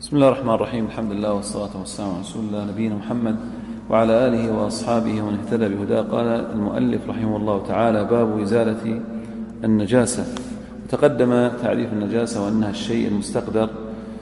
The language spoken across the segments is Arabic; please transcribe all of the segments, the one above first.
بسم الله الرحمن الرحيم. الحمد لله والصلاة والسلام على رسول الله نبينا محمد وعلى آله وأصحابه ومن اهتدى بهداه. قال المؤلف رحمه الله تعالى: باب إزالة النجاسة. وتقدم تعريف النجاسة وأنها الشيء المستقدر.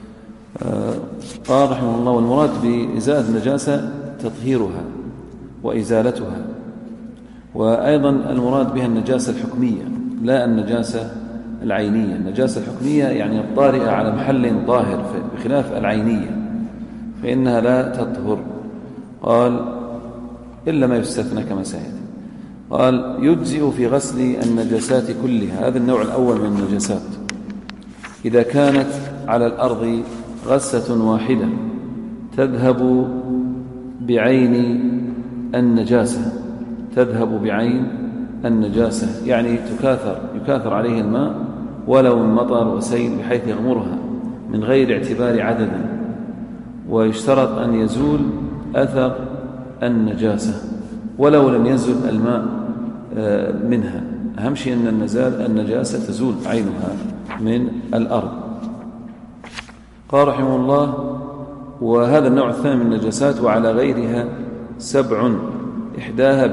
قال رحمه الله: والمراد بإزالة النجاسة تطهيرها وإزالتها، وأيضا المراد بها النجاسة الحكمية لا النجاسة العينية. النجاسة الحكمية يعني الطارئة على محل طاهر، بخلاف العينية فإنها لا تطهر. قال: إلا ما يستثنى كما سيأتي. قال: يجزئ في غسل النجاسات كلها. هذا النوع الأول من النجاسات إذا كانت على الأرض غسة واحدة تذهب بعين النجاسة، تذهب بعين النجاسة، يعني يكاثر عليه الماء ولو من مطر وسيل بحيث يغمرها من غير اعتبار عدد، ويشترط أن يزول أثر النجاسة ولو لم يزل الماء منها. أهم شيء أن النجاسة تزول عينها من الأرض. قال رحمه الله: وهذا النوع الثاني من النجاسات وعلى غيرها 7، إحداها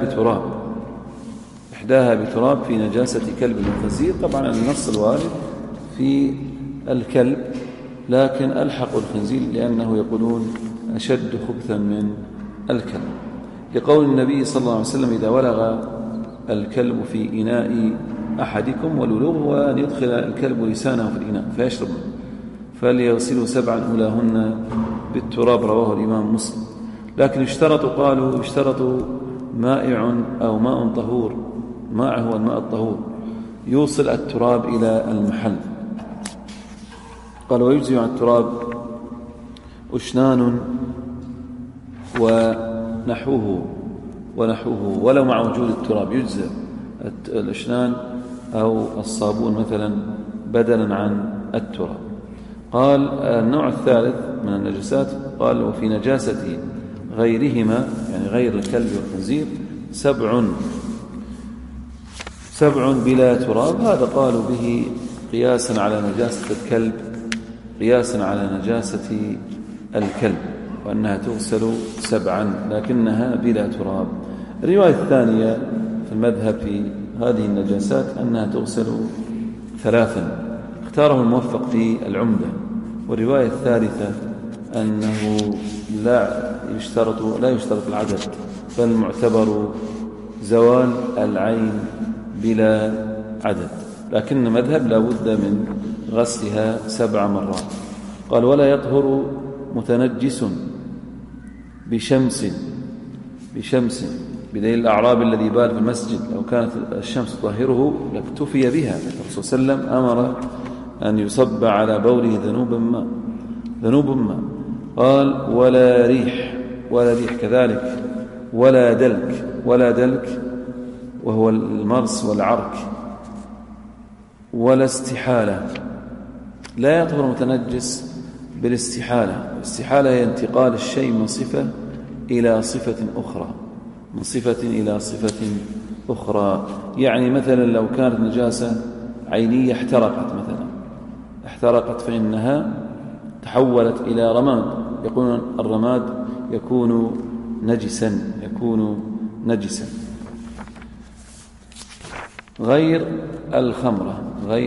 بتراب في نجاسة كلب الخنزير. طبعا النص الوارد في الكلب، لكن ألحق الخنزير لأنه يقولون أشد خبثا من الكلب، لقول النبي صلى الله عليه وسلم: إذا ولغ الكلب في إناء أحدكم، والولوغ هو أن يدخل الكلب لسانه في الإناء فيشرب، فليغسلوا 7 أولاهن بالتراب. رواه الإمام مسلم. لكن يشترط مائع أو ماء طهور، ماء هو الماء الطهور يوصل التراب إلى المحل. قال: ويجزي عن التراب أشنان ونحوه ولو مع وجود التراب يجزى الأشنان أو الصابون مثلا بدلا عن التراب. قال: النوع الثالث من النجاسات، قال: وفي نجاسة غيرهما يعني غير الكلب والخنزير 7 بلا تراب. هذا قالوا به قياسا على نجاسة الكلب، وأنها تغسل 7 لكنها بلا تراب. الرواية الثانية في المذهب في هذه النجاسات أنها تغسل 3، اختاره الموفق في العمدة. والرواية الثالثة أنه لا يشترط العدد، بل معتبر زوال العين بلا عدد، لكن مذهب لا بد من غسلها 7 مرات. قال: ولا يطهر متنجس بشمس بدليل الأعراب الذي بال في المسجد، لو كانت الشمس تطهره لاكتفي بها. الرسول صلى الله عليه وسلم أمر أن يصب على بوله ذنوب ماء. قال: ولا ريح كذلك، ولا دلك وهو المرس والعرك، ولا استحالة. لا يطهر المتنجس بالاستحالة. الاستحالة هي انتقال الشيء من صفة إلى صفة أخرى، يعني مثلا لو كانت نجاسة عينية احترقت فإنها تحولت إلى رماد. يقولون الرماد يكون نجسا غير الخمرة.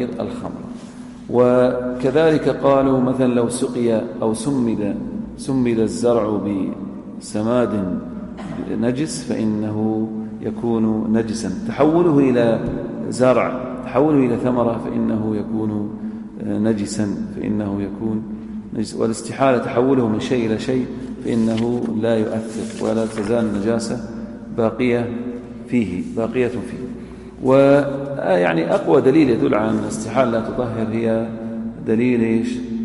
وكذلك قالوا مثلا لو سقي أو سمد الزرع بسماد نجس فإنه يكون نجسا. تحوله إلى زرع، تحوله إلى ثمرة فإنه يكون نجسا، والاستحالة تحوله من شيء إلى شيء فإنه لا يؤثر ولا تزال النجاسة باقية فيه. ويعني أقوى دليل يدل على أن الاستحالة لا تطهر هي دليل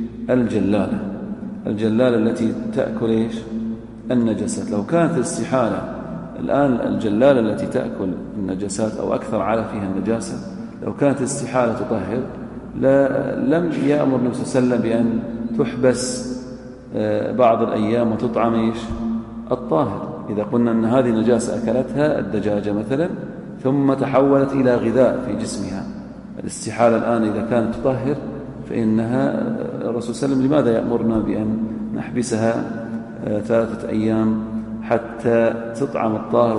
الجلالة التي تأكل النجاسات. لو كانت الاستحالة الآن الجلالة التي تأكل النجاسات أو أكثر على فيها النجاسة، لو كانت الاستحالة تطهر لم يأمر النبي صلى الله عليه وسلم بأن تحبس بعض الأيام وتطعم الطاهر. إذا قلنا أن هذه النجاسة أكلتها الدجاجة مثلا ثم تحولت إلى غذاء في جسمها، الاستحالة الآن إذا كانت تطهر فإنها الرسول صلى الله عليه وسلم لماذا يأمرنا بأن نحبسها 3 أيام حتى تطعم الطاهر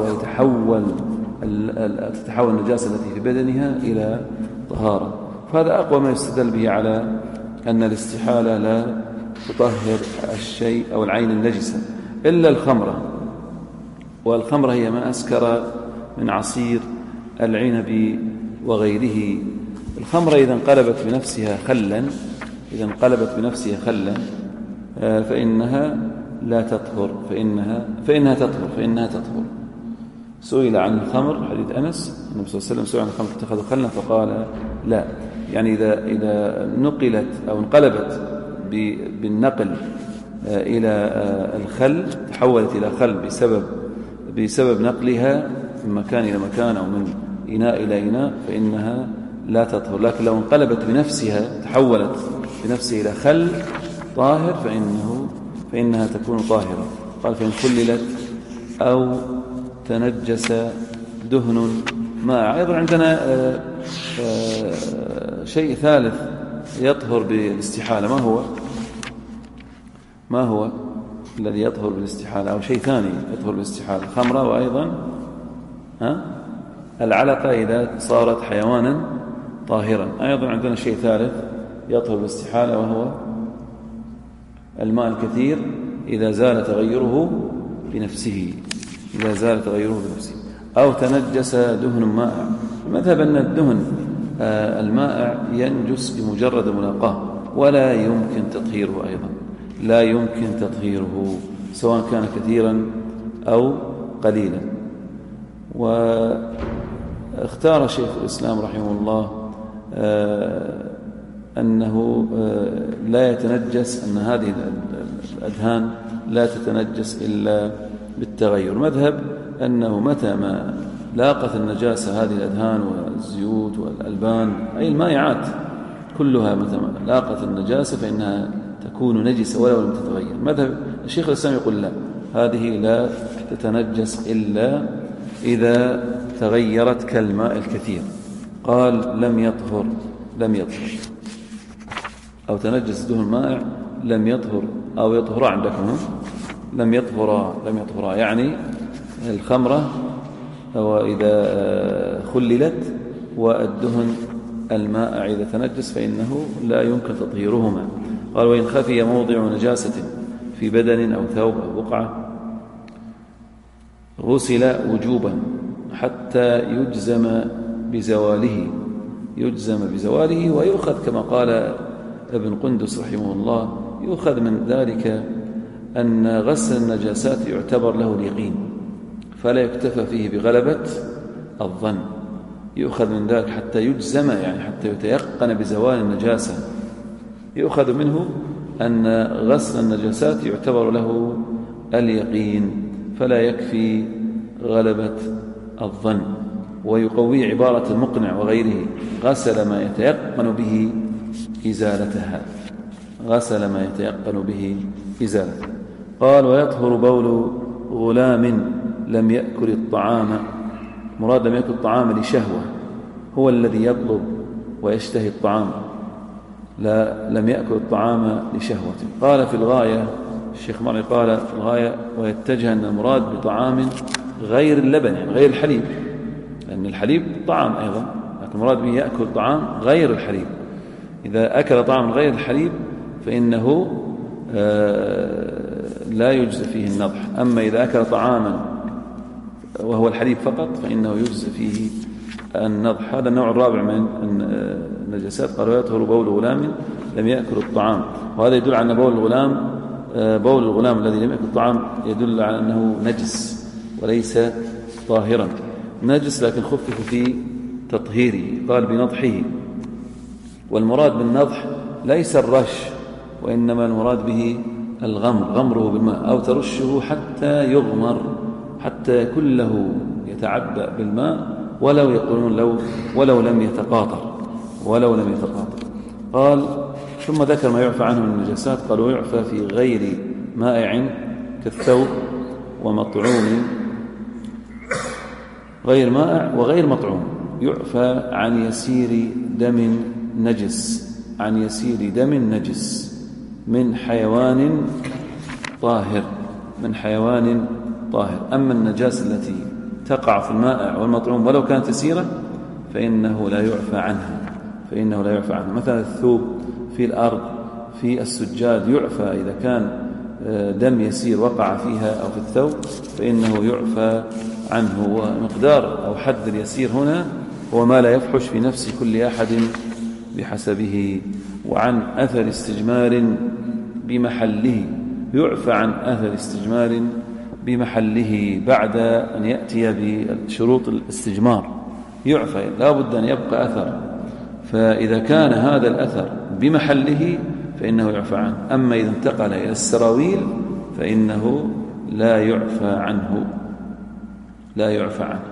تتحول النجاسة التي في بدنها إلى طهارة؟ فهذا أقوى ما يستدل به على أن الاستحالة لا تطهر الشيء أو العين النجسة إلا الخمرة، والخمرة هي ما أسكر من عصير العنب وغيره. الخمرة إذا انقلبت بنفسها خلا فإنها لا تطهر، فإنها تطهر. سئل عن الخمر، حديث أنس، النبي صلى الله عليه وسلم سئل عن الخمر اتخذوا خلا فقال لا. يعني إذا نقلت أو انقلبت بالنقل إلى الخل، تحولت إلى خل بسبب نقلها من مكان إلى مكان أو من إناء إلى إناء فإنها لا تطهر. لكن لو انقلبت بنفسها، تحولت بنفسها إلى خل طاهر فإنها تكون طاهرة. قال فإن خللت أو تنجس دهن ماء. أيضا عندنا شيء ثالث يطهر بالاستحالة. ما هو الذي يطهر بالاستحالة؟ أو شيء ثاني يطهر بالاستحالة، خمرة، وأيضا العلقة إذا صارت حيوانا طاهرا. أيضا عندنا شيء ثالث يطهر بالاستحالة وهو الماء الكثير إذا زال تغيره بنفسه أو تنجس دهن مائع. المذهب أن الدهن المائع ينجس بمجرد ملاقاه ولا يمكن تطهيره، أيضا لا يمكن تطهيره سواء كان كثيرا أو قليلا. واختار شيخ الإسلام رحمه الله أنه لا يتنجس، أن هذه الأدهان لا تتنجس إلا بالتغير. مذهب أنه متى ما لاقت النجاسة هذه الأدهان والزيوت والألبان أي المائعات كلها، متى ما لاقت النجاسة فإنها تكون نجسة ولو لم تتغير. مذهب الشيخ الإسلام يقول لا، هذه لا تتنجس إلا إذا تغيرت كالماء الكثير. قال لم يطهر أو تنجس دهن مائع لم يطهر أو يطهر عندكم لم يطهرا يعني الخمرة وإذا خللت والدهن المائع إذا تنجس فإنه لا يمكن تطهيرهما. قال وإن خفي موضع نجاسة في بدن أو ثوب أو بقعة غسل وجوبا حتى يجزم بزواله ويؤخذ كما قال ابن قندس رحمه الله، يؤخذ من ذلك أن غسل النجاسات يعتبر له اليقين فلا يكتفى فيه بغلبة الظن. يؤخذ من ذلك حتى يجزم، يعني حتى يتيقن بزوال النجاسة، يؤخذ منه أن غسل النجاسات يعتبر له اليقين فلا يكفي غلبة الظن. ويقوي عبارة المقنع وغيره غسل ما يتيقن به إزالتها. قال ويطهر بول غلام لم يأكل الطعام. مراد لم يأكل الطعام لشهوة، هو الذي يطلب ويشتهي الطعام، لا لم يأكل الطعام لشهوة. قال في الغاية الشيخ مرعي قال في الغاية ويتجه أن المراد بطعام غير اللبن، يعني غير الحليب، لأن الحليب طعام أيضا، لكن المراد به يأكل طعام غير الحليب. إذا أكل طعام غير الحليب فإنه لا يجزى فيه النضح. أما إذا أكل طعاما وهو الحليب فقط فإنه يجزى فيه النضح. هذا النوع الرابع من النجاسات. قال ويطهر بول غلام لم يأكل الطعام، وهذا يدل على أن بول الغلام الذي لم يأكل الطعام يدل على أنه نجس وليس طاهرا، نجس لكن خفف في تطهيره. قال بنضحه، والمراد بالنضح ليس الرش، وإنما المراد به غمره بالماء أو ترشه حتى يغمر، حتى كله يتعبأ بالماء ولو لم يتقاطر. قال ثم ذكر ما يعفى عنه من النجاسات. قال ويعفى في غير مائع كالثوب ومطعوم، غير مائع وغير مطعوم. يعفى عن يسير دم نجس، من حيوان طاهر، من حيوان طاهر. أما النجاسة التي تقع في المائع والمطعوم ولو كانت يسيرة فإنه لا يعفى عنها، فإنه لا يعفى عنها. مثلا الثوب في الأرض في السجاد يعفى إذا كان دم يسير وقع فيها أو في الثوب فإنه يعفى عنه. ومقدار أو حد اليسير هنا هو ما لا يفحش في نفس كل أحد بحسبه. وعن أثر استجمار بمحله، يعفى عن أثر استجمار بمحله بعد أن يأتي بشروط الاستجمار، يعفى لا بد أن يبقى أثر. فإذا كان هذا الأثر بمحله فإنه يعفى عنه. أما إذا انتقل إلى السراويل فإنه لا يعفى عنه، لا يعفى عنه.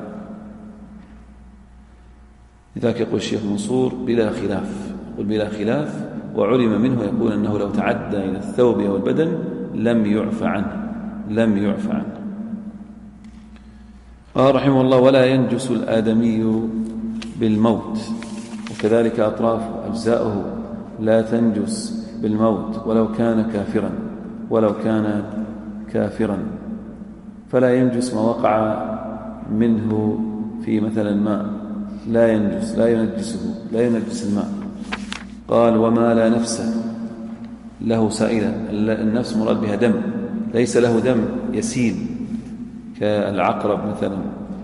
لذلك يقول الشيخ منصور بلا خلاف، يقول بلا خلاف، وعلم منه يقول أنه لو تعدى إلى الثوب أو البدن لم يعفى عنه، لم يعفى عنه. قال رحمه الله ولا ينجس الآدمي بالموت، وكذلك أطراف أجزاؤه لا تنجس بالموت ولو كان كافرا، ولو كان كافرا. فلا ينجس ما وقع منه في مثلا ماء، لا ينجس، لا ينجسه، لا ينجس الماء. قال وما لا نفس له سائلة، النفس مراد بها دم، ليس له دم يسيل كالعقرب مثلا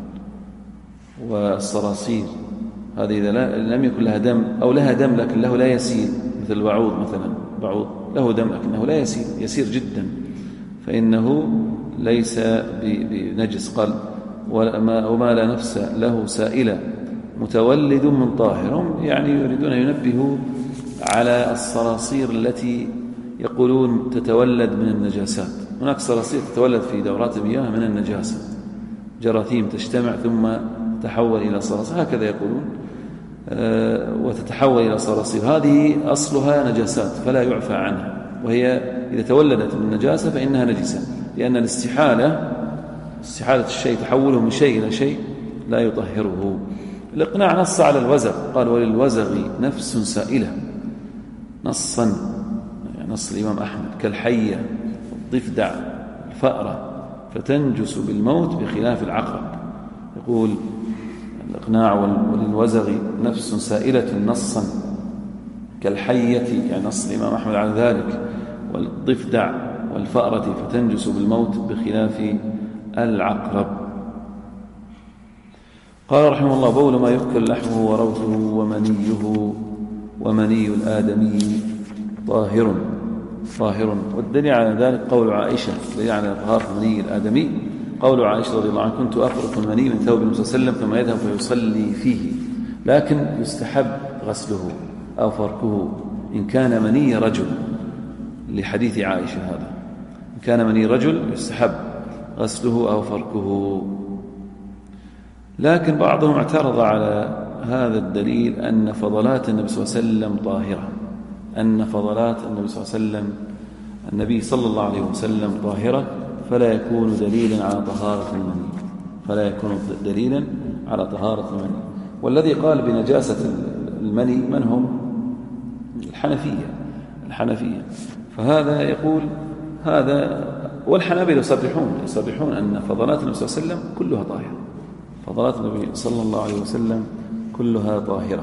والصراصير، هذه إذا لم يكن لها دم أو لها دم لكن له لا يسيل، مثل البعوض مثلا، بعوض له دم لكنه لا يسيل، يسير جدا، فإنه ليس بنجس. قال وما لا نفس له سائلة متولد من طاهر. هم يعني يريدون أن ينبهوا على الصراصير التي يقولون تتولد من النجاسات. هناك صراصير تتولد في دورات المياه من النجاسة، جراثيم تجتمع ثم تتحول إلى صراصير، هكذا يقولون، وتتحول إلى صراصير. هذه أصلها نجاسات فلا يعفى عنها، وهي إذا تولدت من النجاسة فإنها نجسة، لأن استحالة الشيء تحوله من شيء إلى شيء لا يطهره. الإقناع نص على الوزغ، قال وللوزغ نفس سائلة، نصا يعني نص الإمام أحمد، كالحية الضفدع الفأرة، فتنجس بالموت بخلاف العقرب. يقول الإقناع وللوزغ نفس سائلة نصا كالحية، يعني نص الإمام أحمد على ذلك، والضفدع والفأرة فتنجس بالموت بخلاف العقرب. قال رحمه الله بول ما يؤكل لحمه وروثه ومني الآدمي طاهر. والدليل على ذلك قول عائشة، دليل على طهارة مني الآدمي قول عائشة رضي الله عنها كنت أفرق المني من ثوب النبي صلى الله عليه وسلم ثم يذهب فيصلي فيه، لكن يستحب غسله أو فركه إن كان مني رجل، لحديث عائشة هذا، إن كان مني رجل يستحب غسله أو فركه. لكن بعضهم اعترض على هذا الدليل أن فضلات النبي صلى الله عليه وسلم طاهرة، أن فضلات النبي صلى الله عليه وسلم، النبي صلى الله عليه وسلم طاهرة، فلا يكون دليلا على طهارة المني، فلا يكون دليلا على طهارة المني. والذي قال بنجاسة المني من هم؟ الحنفية. فهذا يقول هذا، والحنابلة يصرحون أن فضلات النبي صلى الله عليه وسلم كلها طاهرة، فضلات النبي صلى الله عليه وسلم كلها طاهرة.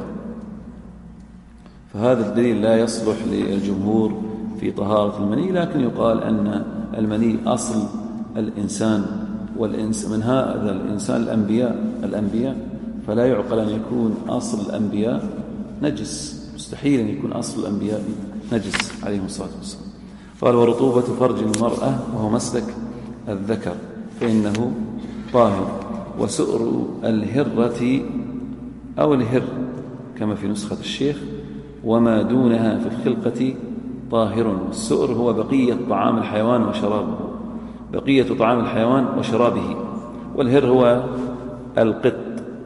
فهذا الدليل لا يصلح للجمهور في طهارة المني، لكن يقال أن المني أصل الإنسان، والإنس من هذا الإنسان الأنبياء، فلا يعقل أن يكون أصل الأنبياء نجس، مستحيل أن يكون أصل الأنبياء نجس عليهم الصلاة والسلام. قال ورطوبة فرج المرأة وهو مسلك الذكر فإنه طاهر، وسؤر الهرة أو الهر كما في نسخة الشيخ وما دونها في الخلقة طاهر. والسؤر هو بقية طعام الحيوان وشرابه، بقية طعام الحيوان وشرابه. والهر هو القط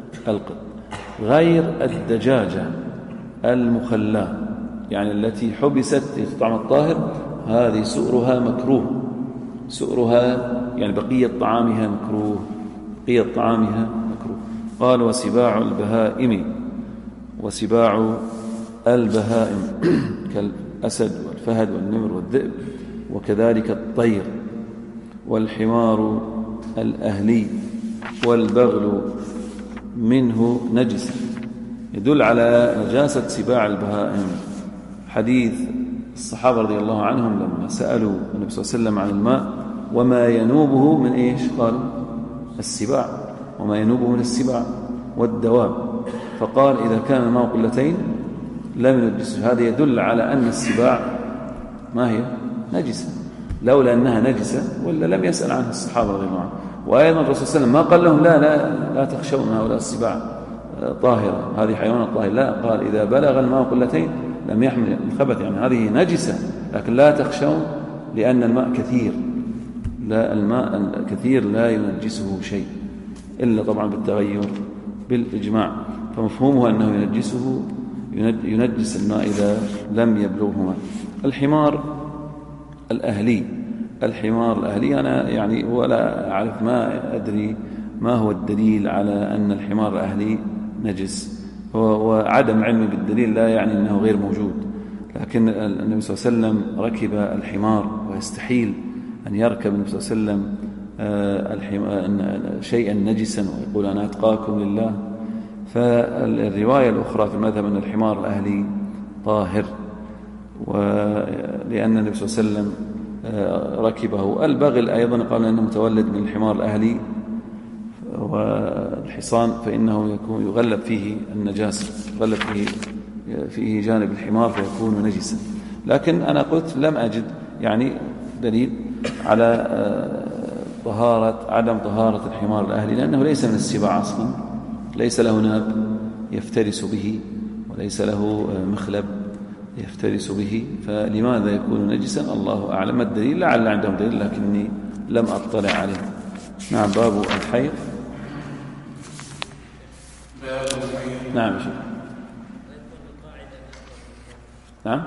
غير الدجاجة المخلاة، يعني التي حبست في طعام الطاهر، هذه سؤرها مكروه، سؤرها يعني بقية طعامها مكروه، بقية طعامها مكروه. قال وسباع البهائم كالأسد والفهد والنمر والذئب، وكذلك الطير، والحمار الأهلي والبغل منه نجس، يدل على نجاسة سباع البهائم. حديث الصحابة رضي الله عنهم لما سألوا النبي صلى الله عليه وسلم عن الماء وما ينوبه من إيش؟ قالوا السباع، وما ينوبه من السباع والدواب، فقال إذا كان الماء قلتين لم ينجسه. هذا يدل على أن السباع ما هي؟ نجسة، لولا أنها نجسة ولا لم يسأل عنها الصحابة رضي الله عنهم. وأيضا الرسول صلى الله عليه وسلم ما قال لهم لا تخشون هؤلاء السباع طاهرة، هذه حيوانات طاهرة، لا، قال إذا بلغ الماء قلتين لم يحمل الخبث، يعني هذه نجسة لكن لا تخشون لأن الماء كثير، لا، الماء الكثير لا ينجسه شيء إلا طبعا بالتغير بالإجماع، فمفهومه أنه ينجس الماء إذا لم يبلغه ماء. الحمار الأهلي، الحمار الأهلي أنا يعني ولا أعرف، ما أدري ما هو الدليل على أن الحمار الأهلي نجس، وعدم علمي بالدليل لا يعني أنه غير موجود، لكن النبي صلى الله عليه وسلم ركب الحمار ويستحيل أن يركب النبي صلى الله عليه وسلم شيئا نجسا ويقول أنا أتقاكم لله. فالرواية الأخرى في المذهب أن الحمار الأهلي طاهر، ولأن النبي صلى الله عليه وسلم ركبه. البغل أيضا قال أنه متولد من الحمار الأهلي والحصان، فإنه يكون يغلب فيه النجاسة، يغلب فيه جانب الحمار فيكون نجسا. لكن أنا قلت لم أجد يعني دليل على عدم طهارة الحمار الأهلي، لأنه ليس من السباع أصلا، ليس له ناب يفترس به وليس له مخلب يفترس به، فلماذا يكون نجسا؟ الله أعلم. الدليل لعل عندهم دليل لكني لم أطلع عليه. نعم. باب الحيض. نعم شيخ. نعم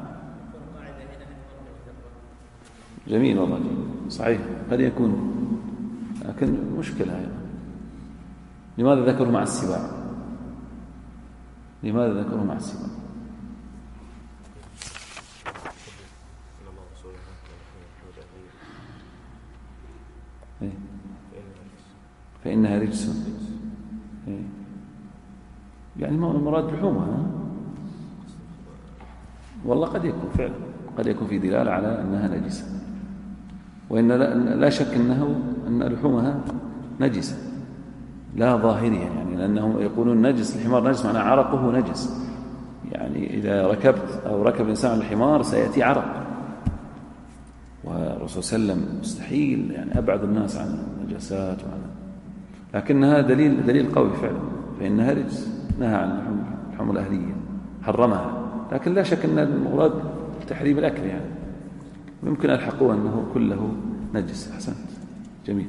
جميل والله، جميل. صحيح قد يكون، لكن مشكلة يعني. لماذا ذكروا مع السباع؟ لماذا ذكروا مع السباع؟ فإنها رجس، يعني المراد لحومها. والله قد يكون فعلا، قد يكون في دلالة على أنها نجسة، وإن لا شك أن لحومها نجسة لا ظاهرها، يعني لأنهم يقولون نجس الحمار، نجس معناه عرقه نجس، يعني إذا ركبت أو ركب الإنسان على الحمار سيأتي عرق، والرسول صلى الله عليه وسلم مستحيل يعني أبعد الناس عن النجاسات لكنها دليل قوي فعلا، فإنها رجس، نهى عن اللحوم الأهلية، حرمها، لكن لا شك أن المراد تحريم الأكل يعني، ويمكن ألحقوا أنه كله نجس. أحسنت، جميل.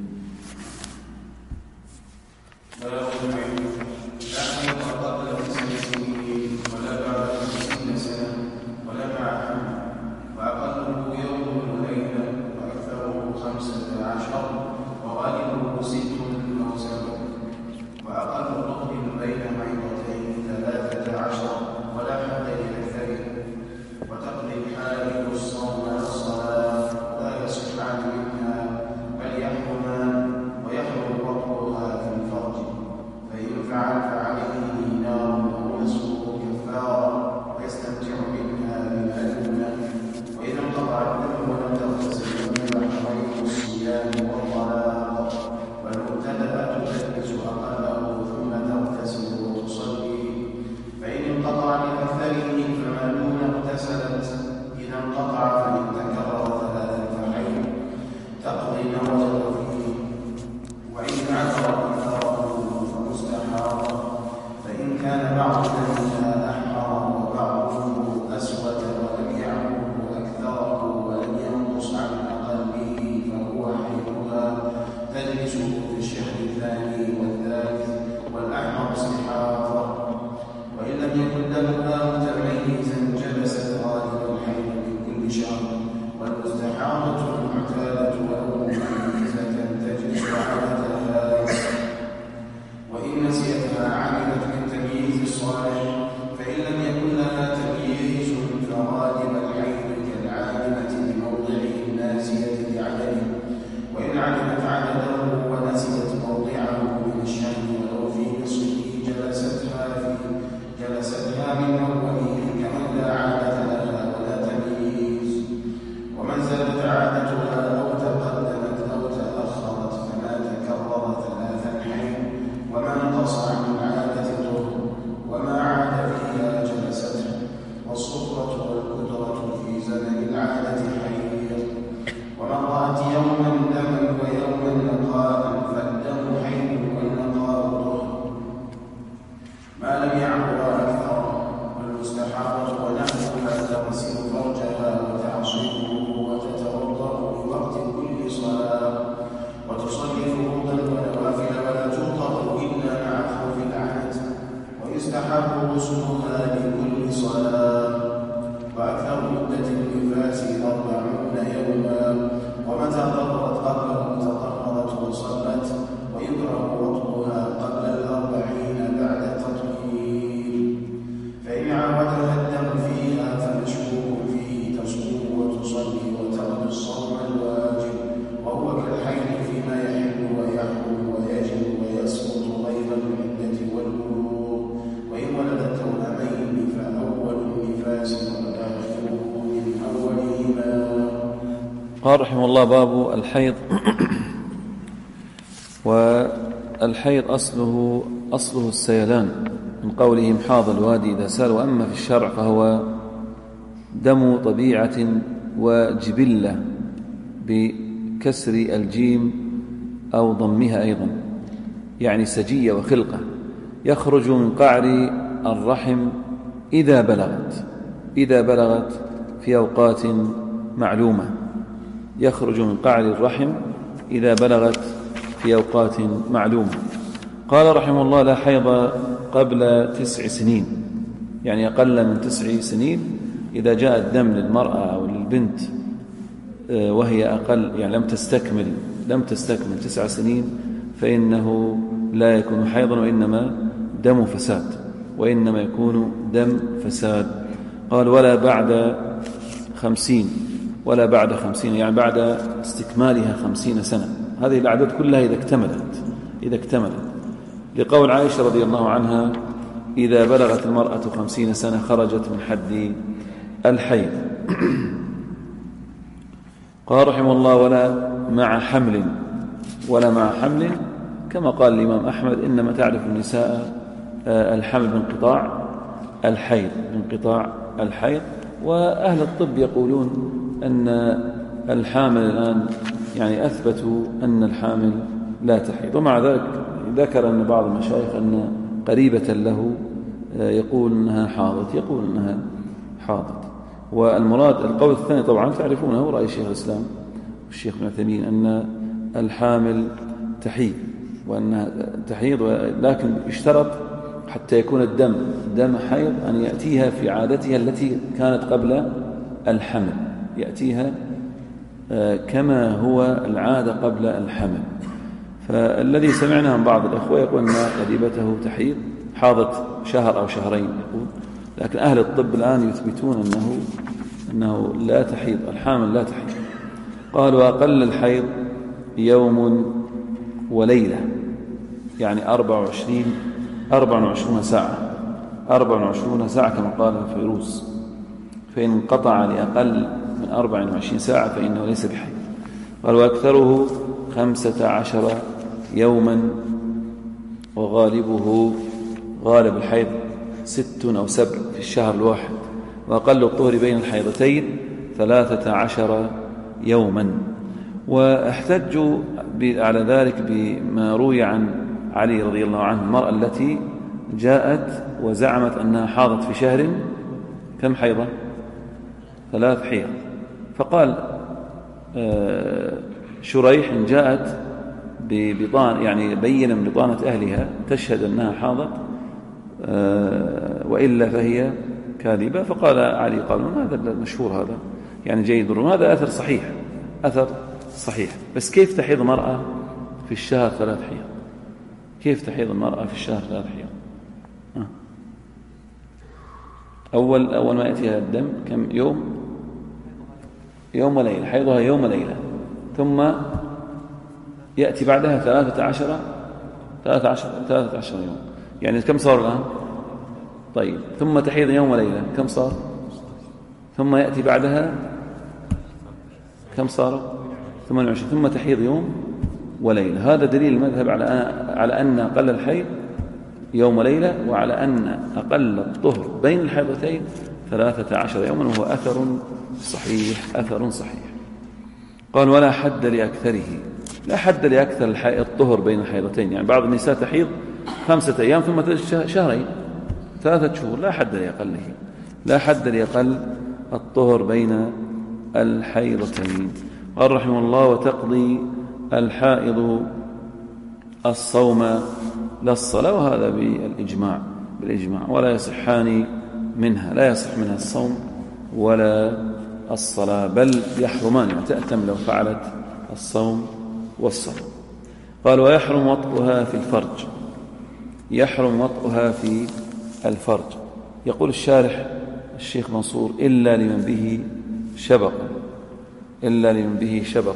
ولم تغتسل من محرمين الصيام والطلاق الصوم الواجب، وهو كالحيض فيما يحل ويحرم ويجب ويسقط غير العدة والبلوغ. وإن ولدت توأمين فأول النفاس وآخره من أولهما. قال رحمه الله: باب الحيض. والحيض أصله السيلان، من قولهم حاض الوادي إذا سال. وأما في الشرع فهو دم طبيعة وجبلة بكسر الجيم أو ضمها أيضا، يعني سجية وخلقة، يخرج من قعر الرحم إذا بلغت في أوقات معلومة. يخرج من قعر الرحم إذا بلغت في أوقات معلومة. قال رحمه الله: لا حيض قبل 9 سنين، يعني أقل من 9 سنين. إذا جاء الدم للمرأة أو للبنت وهي أقل، يعني لم تستكمل 9 سنين، فإنه لا يكون حيضا، وإنما دم فساد، وإنما يكون دم فساد. قال: ولا بعد 50، يعني بعد استكمالها 50 سنة. هذه الأعداد كلها إذا اكتملت، لقول عائشة رضي الله عنها: إذا بلغت المرأة 50 سنة خرجت من حد الحيض. قال رحمه الله: ولا مع حمل، كما قال الإمام أحمد: إنما تعرف النساء الحمل بانقطاع الحيض. وأهل الطب يقولون أن الحامل الآن يعني أثبتوا أن الحامل لا تحيض. ومع ذلك ذكر أن بعض المشايخ أن قريبة له يقول أنها حاضت. والمراد القول الثاني طبعا تعرفونه، رأي شيخ الإسلام والشيخ ابن عثيمين، أن الحامل تحيض، لكن اشترط حتى يكون دم حيض أن يأتيها في عادتها التي كانت قبل الحمل، يأتيها كما هو العادة قبل الحمل. فالذي سمعنا من بعض الأخوة يقول أن قريبته حاضت شهر أو شهرين يقول، لكن أهل الطب الآن يثبتون أنه لا تحيض، الحامل لا تحيض. قال: وأقل الحيض يوم وليلة، يعني 24 ساعة كما قال الفيروز. فإن انقطع لأقل من 24 ساعة فإنه ليس بحيض. قال: وأكثره 15 يوما، غالب الحيض 6 أو 7 في الشهر الواحد. وأقل الطهر بين الحيضتين 13 يوما. واحتجوا على ذلك بما روي عن علي رضي الله عنه: المرأة التي جاءت وزعمت أنها حاضت في شهر كم حيضة؟ 3 حيض. فقال شريح: جاءت ببطان، يعني بين من بطانة أهلها تشهد أنها حاضت، وإلا فهي كاذبة. فقال علي: قالوا هذا المشهور، هذا يعني جيد، وهذا أثر صحيح. بس كيف تحيض المرأة في الشهر 3 حيض؟ كيف تحيض المرأة في الشهر 3 حيض؟ أول ما يأتيها الدم كم يوم وليلة، حيضها يوم وليلة، ثم يأتي بعدها 13 يوم، يعني كم صار الآن؟ طيب، ثم تحيض يوم وليلة، كم صار؟ ثم يأتي بعدها كم صار؟ 28. ثم تحيض يوم وليلة. هذا دليل المذهب على أن أقل الحيض يوم وليلة، وعلى أن أقل الطهر بين الحيضتين 13 يوما، وهو أثر صحيح. قال: ولا حد لأكثره، لا حد لأكثر الطهر بين الحيضتين. يعني بعض النساء تحيض 5 أيام ثم شهرين 3 شهور، لا حد لأقل الطهر بين الحيضتين. قال رحمه الله: وتقضي الحائض الصوم لا الصلاة، وهذا بالإجماع، ولا يصحان منها، لا يصح منها الصوم ولا الصلاة، بل يحرمان، يعني تأتم لو فعلت الصوم والصلاة. قال: ويحرم وطئها في الفرج. يقول الشارح الشيخ منصور: إلا لمن به شبق، إلا لمن به شبق.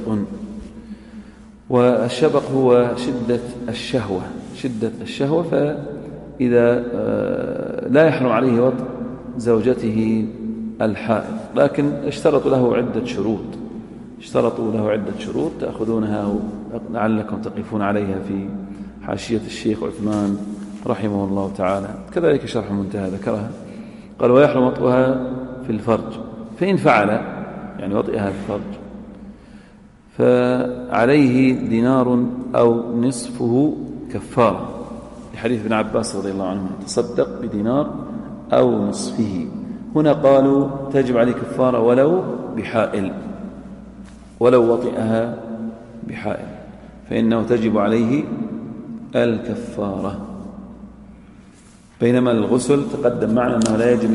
والشبق هو شدة الشهوة، فإذا لا يحرم عليه وطء زوجته الحائض، لكن اشترطوا له عدة شروط تأخذونها لعلكم تقفون عليها في حاشية الشيخ عثمان رحمه الله تعالى، كذلك شرح المنتهى ذكرها. قال: ويحرم وطئها في الفرج، فإن فعل يعني وطئها في الفرج فعليه دينار أو نصفه كفارة، لحديث ابن عباس رضي الله عنه: تصدق بدينار أو نصفه. هنا قالوا تجب عليه كفارة ولو وطئها بحائل، فإنه تجب عليه الكفارة. بينما الغسل تقدم معنا أنه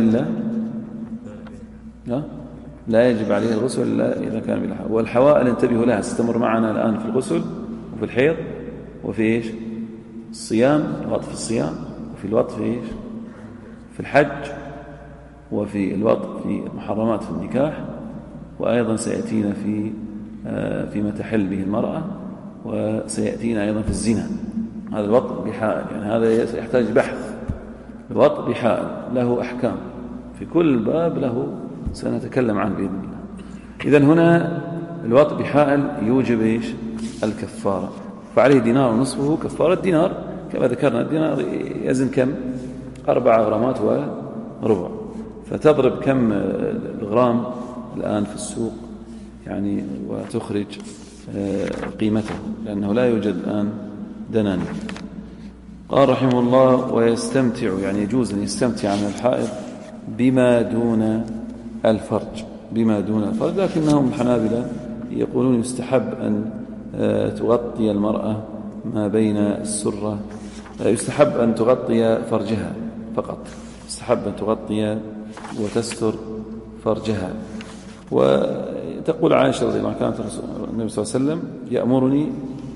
لا يجب عليه الغسل إلا إذا كان بالحائل. والحوائل انتبهوا لها، ستمر معنا الآن في الغسل وفي الحيض وفي إيش؟ الصيام، الوطء في الصيام، وفي الوطء في إيش؟ في الحج، وفي الوطء في المحرمات في النكاح، وأيضا سيأتينا فيما تحل به المرأة، وسيأتينا أيضا في الزنا. هذا الوطء بحائل، يعني هذا يحتاج بحث. الوطء بحائل له أحكام في كل باب له سنتكلم عنه بإذن الله. إذن هنا الوطء بحائل يوجب إيش؟ الكفارة، فعليه دينار ونصفه كفارة. الدينار كما ذكرنا الدينار يزن كم؟ 4 غرامات وربع، فتضرب كم الغرام الآن في السوق يعني وتخرج قيمته، لأنه لا يوجد الآن دنانير. قال رحمه الله: ويستمتع، يعني يجوز أن يستمتع من الحائض بما دون الفرج، لكنهم الحنابلة يقولون يستحب أن تغطي المرأة ما بين السرة، يستحب أن تغطي فرجها فقط، يستحب أن تغطي وتستر فرجها. وتقول عائشة رضي الله عنها: كانت النبي صلى الله عليه وسلم يأمرني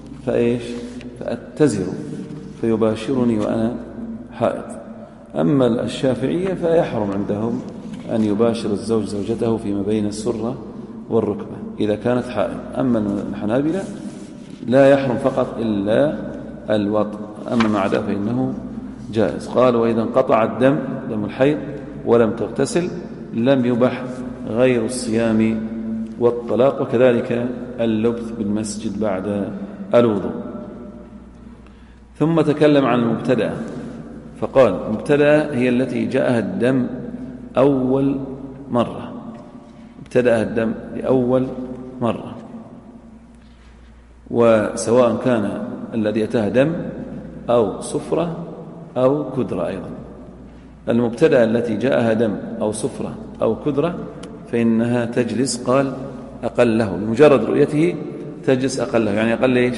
فأتزر فيباشرني وأنا حائض. أما الشافعية فيحرم عندهم أن يباشر الزوج زوجته فيما بين السرة والركبة إذا كانت حائض. أما الحنابلة لا يحرم فقط إلا الوطء، أما ما عدا فإنه جائز. قال: وإذا انقطع الدم، دم الحيض، ولم تغتسل لم يبح غير الصيام والطلاق، وكذلك اللبث بالمسجد بعد الوضوء. ثم تكلم عن المبتدأة فقال: المبتدأة هي التي جاءها الدم أول مرة، ابتدأها الدم لأول مرة، وسواء كان الذي أتاه دم أو صفرة أو كدرة. أيضا المبتدأة التي جاءها دم أو صفرة أو كدرة فإنها تجلس، قال أقله، بمجرد رؤيته تجلس أقله، يعني أقل إيش؟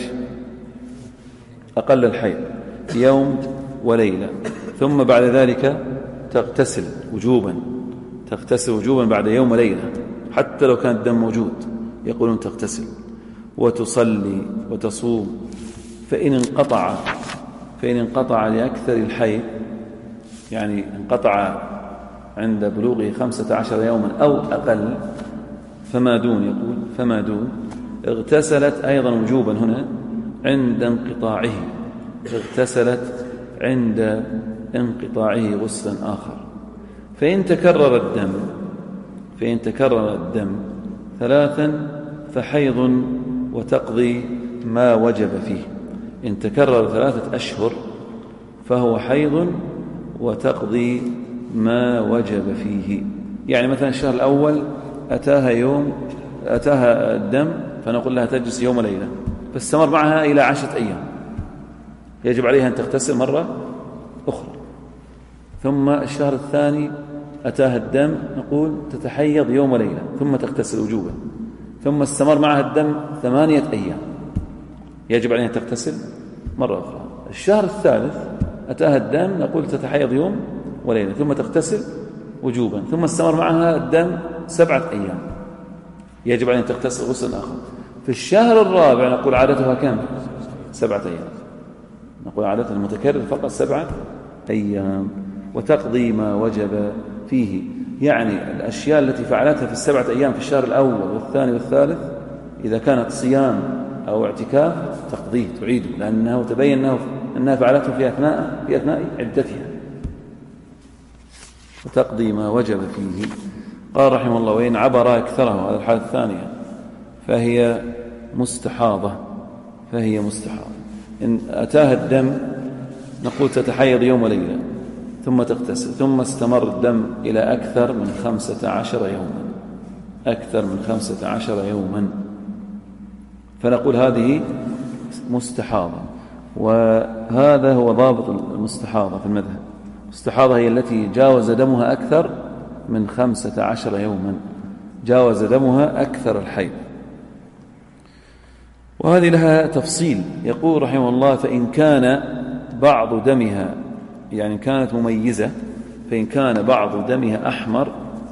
أقل الحيض يوم وليلة، ثم بعد ذلك تغتسل وجوبا بعد يوم وليلة، حتى لو كان الدم موجود يقولون تغتسل، وتصلي وتصوم. فإن انقطع لأكثر الحيض، يعني انقطع عند بلوغه 15 يوما أو أقل فما دون اغتسلت أيضا وجوبا هنا عند انقطاعه غسلا آخر. فإن تكرر الدم 3 فحيض وتقضي ما وجب فيه. إن تكرر 3 أشهر فهو حيض وتقضي ما وجب فيه. يعني مثلا الشهر الأول أتاها الدم، فنقول لها تجلس يوم وليلة، فاستمر معها إلى 10 أيام، يجب عليها أن تغتسل مرة أخرى. ثم الشهر الثاني أتاها الدم، نقول تتحيض يوم وليلة ثم تغتسل وجوبا. ثم استمر معها الدم 8 أيام، يجب عليها أن تغتسل مرة أخرى. الشهر الثالث أتاها الدم، نقول تتحيض يوم وليلة ثم تغتسل وجوبا. ثم استمر معها الدم 7 أيام، يجب عليها أن تغتسل غسلا آخر. في الشهر الرابع نقول عادتها كم؟ 7 أيام، نقول عادتها المتكرر فقط 7 أيام، وتقضي ما وجب فيه. يعني الأشياء التي فعلتها في ال7 أيام في الشهر الأول والثاني والثالث إذا كانت صيام أو اعتكاف تقضيه تعيده، لأنه تبين أنها فعلته في أثناء عدتها، وتقضي ما وجب فيه. قال رحمه الله: وإن عبر أكثره، هذا الحالة الثانية، فهي مستحاضة. إن أتاها الدم نقول تتحيض يوم وليلة ثم تغتسل، ثم استمر الدم إلى أكثر من 15 يوما، فنقول هذه مستحاضة. وهذا هو ضابط المستحاضة في المذهب. المستحاضة هي التي جاوز دمها أكثر من 15 يوما، جاوز دمها أكثر الحيض. وهذه لها تفصيل. يقول رحمه الله: فإن كان بعض دمها، يعني كانت مميزة، فإن كان بعض دمها أحمر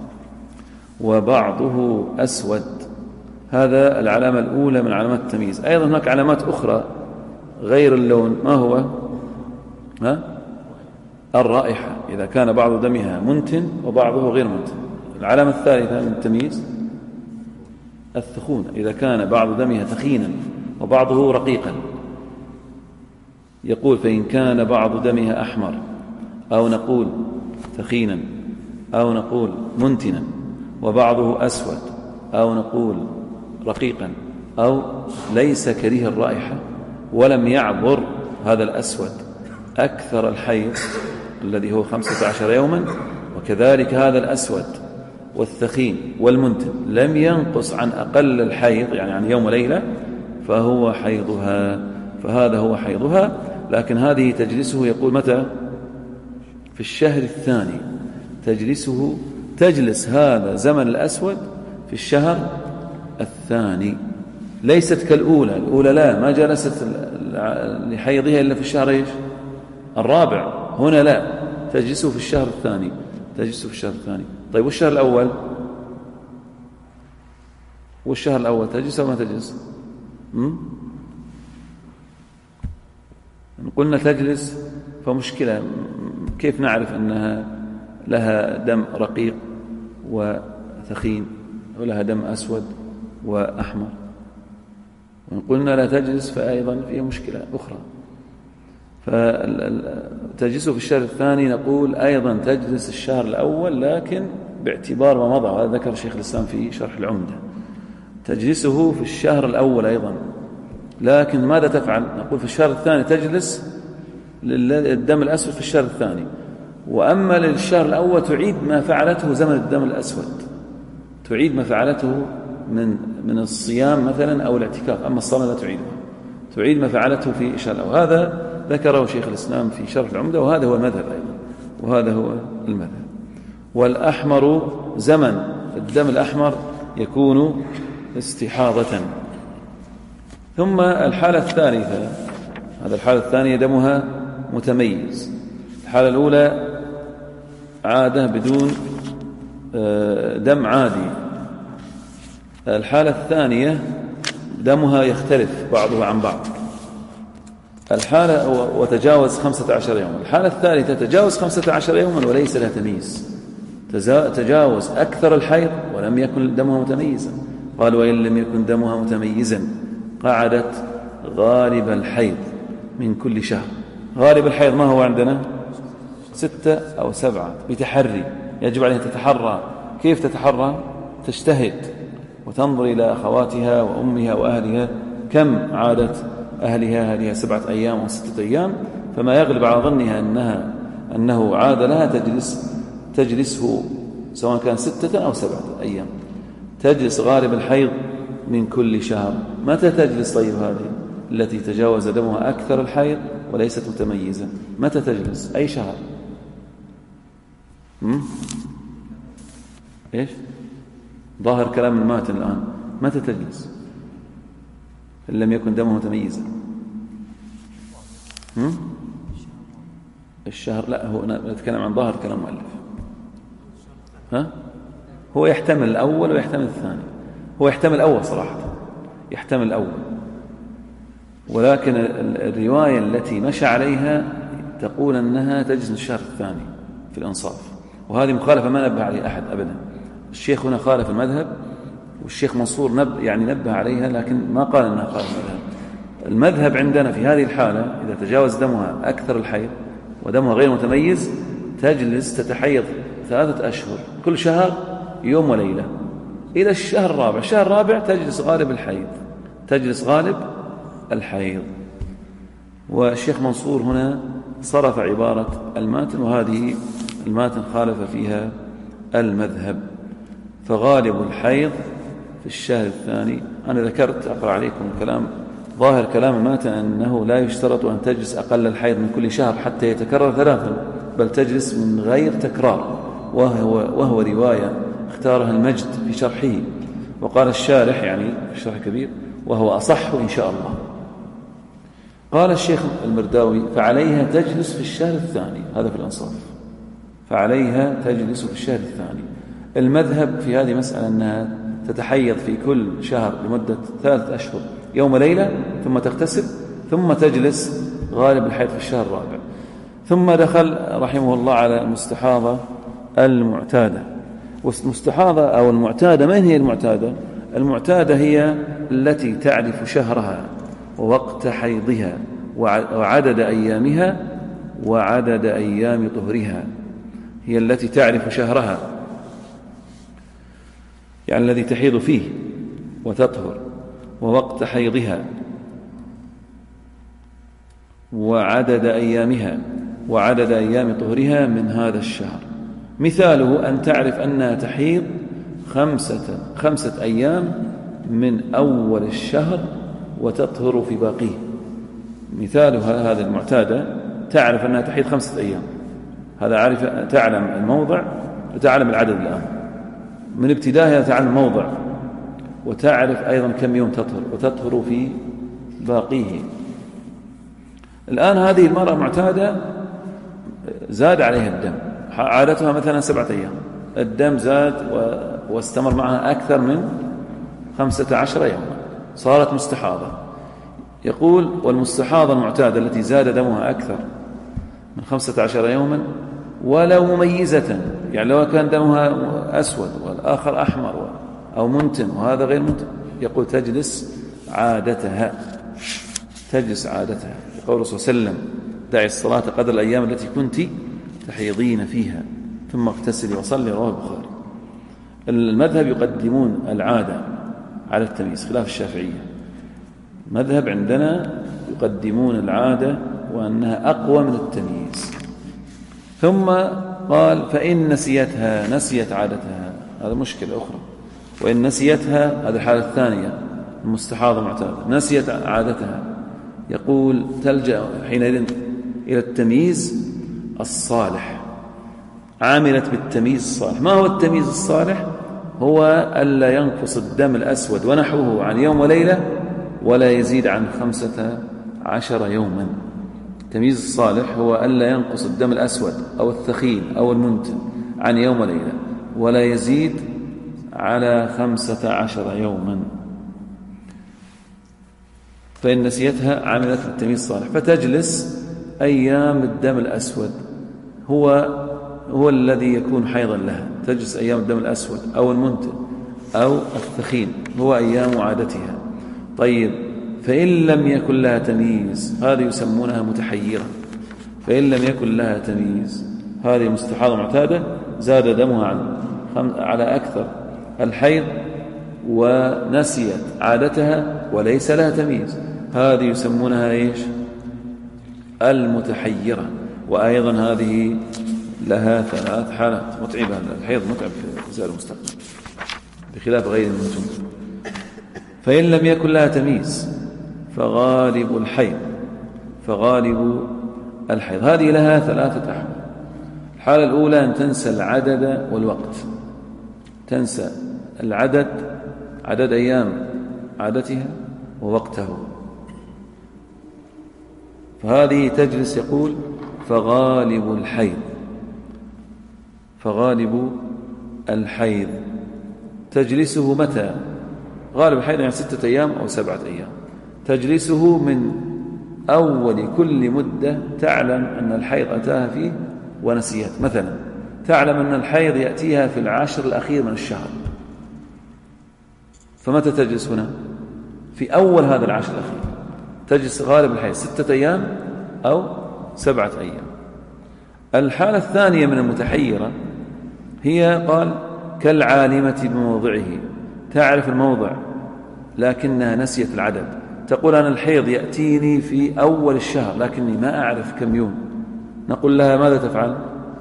وبعضه أسود، هذا العلامة الأولى من علامات التمييز. أيضا هناك علامات أخرى غير اللون. ما هو؟ الرائحة، إذا كان بعض دمها منتن وبعضه غير منتن. العلامة الثالثة من التمييز الثخون، إذا كان بعض دمها ثخينا وبعضه رقيقا. يقول: فإن كان بعض دمها أحمر، أو نقول ثخينا، أو نقول منتنا، وبعضه أسود، أو نقول رقيقا، أو ليس كريه الرائحة ولم يعبر هذا الأسود أكثر الحيض الذي هو 15 يوما، وكذلك هذا الأسود والثخين والمنتن لم ينقص عن أقل الحيض، يعني عن يوم وليلة، فهو حيضها، فهذا هو حيضها. لكن هذه تجلسه، يقول متى؟ في الشهر الثاني تجلس هذا زمن الأسود في الشهر الثاني، ليست كالأولى. الأولى لا، ما جلست لحيضها إلا في الشهر الرابع. هنا لا، تجلسه في الشهر الثاني. طيب والشهر الأول تجلس أو ما تجلس؟ قلنا تجلس، فمشكلة كيف نعرف أنها لها دم رقيق وثخين ولها دم أسود وأحمر؟ وإن قلنا لا تجلس فأيضا فيها مشكلة أخرى. فتجلسه في الشهر الثاني، نقول أيضا تجلس الشهر الأول، لكن باعتبار ما مضى، وهذا ذكر شيخ الإسلام في شرح العمدة. تجلسه في الشهر الأول أيضا، لكن ماذا تفعل؟ نقول في الشهر الثاني تجلس للدم الأسود في الشهر الثاني، وأما للشهر الأول تعيد ما فعلته زمن الدم الأسود، تعيد ما فعلته من الصيام مثلا أو الاعتكاف. أما الصلاة لا تعيد ما فعلته في الشهر الأول. هذا ذكره شيخ الإسلام في شرح العمدة، وهذا هو المذهب أيضا، والأحمر زمن الدم الأحمر يكون استحاضة. ثم الحالة الثالثة، هذا الحالة الثانية دمها متميز. الحالة الأولى عادة بدون دم عادي. الحالة الثانية دمها يختلف بعضها عن بعض. الحالة وتجاوز 15 يوما. الحالة الثالثة تجاوز 15 يوما وليس لها تمييز، تجاوز أكثر الحيض ولم يكن دمها متميزا. قال: وإن لم يكن دمها متميزا قعدت غالب الحيض من كل شهر. غالب الحيض ما هو عندنا؟ 6 أو 7 بتحري. يجب عليها تتحرى. كيف تتحرى؟ تجتهد وتنظر إلى أخواتها وأمها وأهلها كم عادت أهلها 7 أيام و6 أيام، فما يغلب على ظنها أنه عاد لها تجلسه سواء كان 6 أو 7 أيام. تجلس غالب الحيض من كل شهر. متى تجلس طيب هذه التي تجاوز دمها أكثر الحيض وليست متميزة؟ متى تجلس؟ أي شهر؟ إيش؟ ظاهر كلام الماتن الآن. متى تجلس إن لم يكن دمه متميزا؟ الشهر؟ لا، هو نتكلم عن ظاهر كلام المؤلف. هو يحتمل الأول ويحتمل الثاني. هو يحتمل الأول صراحة، يحتمل الأول، ولكن الرواية التي مشى عليها تقول أنها تجلس الشهر الثاني في الإنصاف. وهذه مخالفة ما نبه عليها أحد أبدا. الشيخ هنا خالف المذهب، والشيخ منصور نبه عليها، لكن ما قال أنها خالف المذهب. المذهب عندنا في هذه الحالة إذا تجاوز دمها أكثر الحيض ودمها غير متميز تجلس تتحيض 3 أشهر، كل شهر يوم وليلة إلى الشهر الرابع. الشهر الرابع تجلس غالب الحيض. والشيخ منصور هنا صرف عبارة الماتن، وهذه الماتن خالف فيها المذهب. فغالب الحيض في الشهر الثاني. أنا ذكرت أقرأ عليكم الكلام، ظاهر كلام الماتن أنه لا يشترط أن تجلس أقل الحيض من كل شهر حتى يتكرر 3، بل تجلس من غير تكرار، وهو رواية اختارها المجد في شرحه، وقال الشارح يعني في الشرح الكبير وهو أصح إن شاء الله. قال الشيخ المرداوي فعليها تجلس في الشهر الثاني، هذا في الأنصاف، فعليها تجلس في الشهر الثاني. المذهب في هذه مسألة أنها تتحيض في كل شهر لمدة 3 أشهر يوم ليلة، ثم تغتسل، ثم تجلس غالب الحيض في الشهر الرابع. ثم دخل رحمه الله على المستحاضة المعتادة. والمستحاضة أو المعتادة، من هي المعتادة؟ المعتادة هي التي تعرف شهرها ووقت حيضها وعدد أيامها وعدد أيام طهرها. هي التي تعرف شهرها، يعني الذي تحيض فيه وتطهر، ووقت حيضها وعدد أيامها وعدد أيام طهرها من هذا الشهر. مثاله أن تعرف أنها تحيض 5 أيام من أول الشهر وتطهر في باقيه. مثالها هذا المعتادة تعرف أنها تحيض 5 أيام، هذا تعلم الموضع وتعلم العدد الآن، من ابتدائها تعلم الموضع، وتعرف أيضا كم يوم تطهر وتطهر في باقيه. الآن هذه المرأة معتادة زاد عليها الدم، عادتها مثلا 7 أيام، الدم زاد واستمر معها أكثر من 15 يوما، صارت مستحاضة. يقول والمستحاضة المعتادة التي زاد دمها أكثر من 15 يوما ولو مميزة، يعني لو كان دمها أسود والآخر أحمر أو منتن وهذا غير منتن، يقول تجلس عادتها. يقول الرسول صلى الله عليه وسلم دعي الصلاة قدر الأيام التي كنت تحيضين فيها ثم اغتسلي وصلي، رواه البخاري. المذهب يقدمون العادة على التمييز خلاف الشافعية. مذهب عندنا يقدمون العادة وأنها أقوى من التمييز. ثم قال فإن نسيت عادتها، هذا مشكلة أخرى. وإن نسيتها، هذه الحالة الثانية، المستحاضة معتادة نسيت عادتها، يقول تلجأ حينئذ إلى التمييز الصالح، عاملت بالتمييز الصالح. ما هو التمييز الصالح؟ هو ألا ينقص الدم الأسود ونحوه عن يوم وليلة ولا يزيد عن 15 يوما. التمييز الصالح هو ألا ينقص الدم الأسود أو الثخين أو المنتن عن يوم وليلة ولا يزيد على 15 يوما. فإن نسيتها عملت بالتمييز الصالح، فتجلس أيام الدم الأسود، هو الذي يكون حيضا لها، تجلس أيام الدم الأسود أو المنتن أو الثخين، هو أيام عادتها. طيب فإن لم يكن لها تمييز، هذه يسمونها متحيرة. فإن لم يكن لها تمييز، هذه مستحاضة معتادة زاد دمها على أكثر الحيض ونسيت عادتها وليس لها تمييز، هذه يسمونها إيش؟ المتحيرة. وأيضا هذه لها 3 حالات متعبة. الحيض متعب في زال المستقبل بخلاف غير المنتج. فإن لم يكن لها تمييز فغالب الحيض هذه لها 3 أحوال. الحالة الأولى أن تنسى العدد والوقت، تنسى العدد، عدد أيام عادتها ووقته، فهذه تجلس، يقول فغالب الحيض تجلسه متى؟ غالب الحيض يعني 6 أيام أو 7 أيام، تجلسه من أول كل مدة تعلم أن الحيض أتاها فيه ونسيت. مثلا تعلم أن الحيض يأتيها في العاشر الأخير من الشهر، فمتى تجلس هنا؟ في أول هذا العاشر الأخير تجلس غالب الحيض 6 أيام أو 7 أيام. الحالة الثانية من المتحيرة هي قال كالعالمة بموضعه، تعرف الموضع لكنها نسيت العدد، تقول أنا الحيض يأتيني في أول الشهر لكني ما أعرف كم يوم. نقول لها ماذا تفعل؟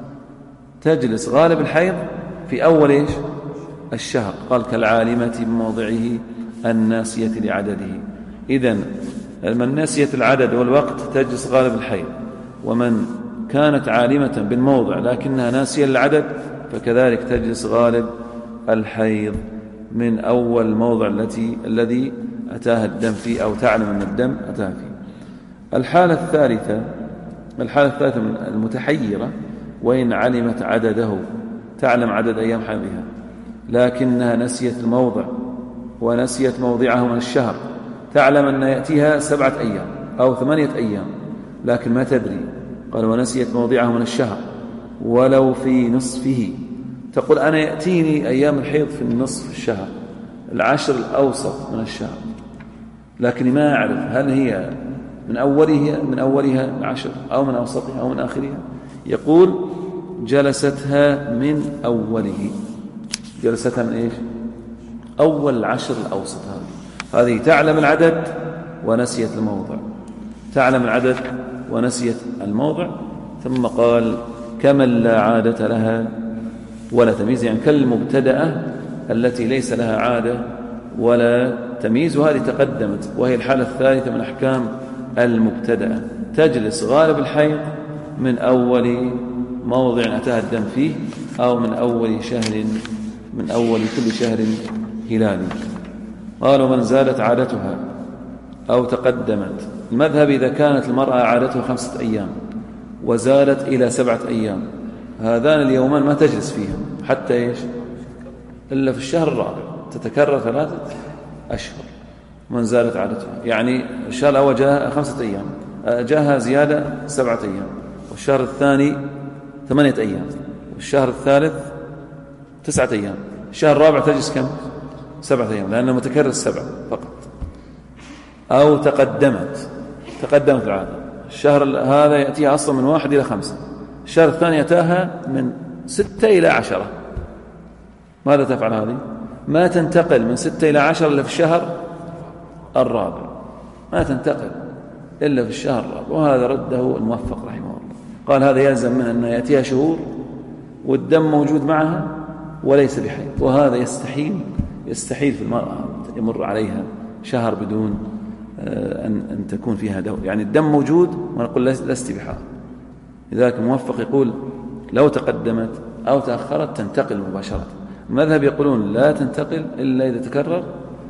تجلس غالب الحيض في أول إيش؟ الشهر. قال كالعالمة بموضعه الناسية لعدده. إذن من نسيت العدد والوقت تجلس غالب الحيض، ومن كانت عالمة بالموضع لكنها ناسية للعدد فكذلك تجلس غالب الحيض من أول موضع الذي أتاها الدم فيه أو تعلم أن الدم أتاها فيه. الحالة الثالثة من المتحيرة وإن علمت عدده، تعلم عدد أيام حيضها لكنها نسيت الموضع ونسيت موضعه من الشهر، تعلم أن يأتيها 7 أيام أو 8 أيام لكن ما تدري. قال ونسيت موضعه من الشهر ولو في نصفه، تقول أنا يأتيني أيام الحيض في النصف الشهر، العشر الأوسط من الشهر، لكن ما أعرف هل هي من أولها العشر أو من أوسطها أو من آخرها. يقول جلستها من أوله، جلستها من إيش؟ أول العشر الأوسط. هذه تعلم العدد ونسيت الموضع، تعلم العدد ونسيت الموضع. ثم قال كمن لا عادة لها ولا تمييز، يعني كالمبتدأة التي ليس لها عادة ولا تمييز، وهذه تقدمت وهي الحالة الثالثة من أحكام المبتدأة. تجلس غالب الحيض من أول موضع أتاها الدم فيه أو من أول كل شهر هلالي. قالوا من زالت عادتها أو تقدمت، المذهب إذا كانت المرأة عادتها 5 أيام وزالت إلى 7 أيام، هذان اليومان ما تجلس فيهم حتى إيش؟ إلا في الشهر الرابع، تتكرر 3 أشهر. من زالت عادتها يعني الشهر الأول جاء 5 أيام، جاءها زيادة 7 أيام، والشهر الثاني 8 أيام، والشهر الثالث 9 أيام، الشهر الرابع تجلس كم؟ 7 أيام، لأنه متكرر 7 فقط. أو تقدمت العادة، الشهر هذا يأتيها أصلا من 1 إلى 5، الشهر الثاني أتاها من 6 إلى 10. ماذا تفعل هذه؟ ما تنتقل من 6 إلى 10 إلا في الشهر الرابع، ما تنتقل إلا في الشهر الرابع. وهذا رده الموفق رحمه الله، قال هذا يلزم منه أن يأتيها شهور والدم موجود معها وليس بحيض، وهذا يستحيل في المرأة يمر عليها شهر بدون أن تكون فيها دور، يعني الدم موجود ونقول لست بحائض. لذلك الموفق يقول لو تقدمت أو تأخرت تنتقل مباشرة. المذهب يقولون لا تنتقل إلا إذا تكرر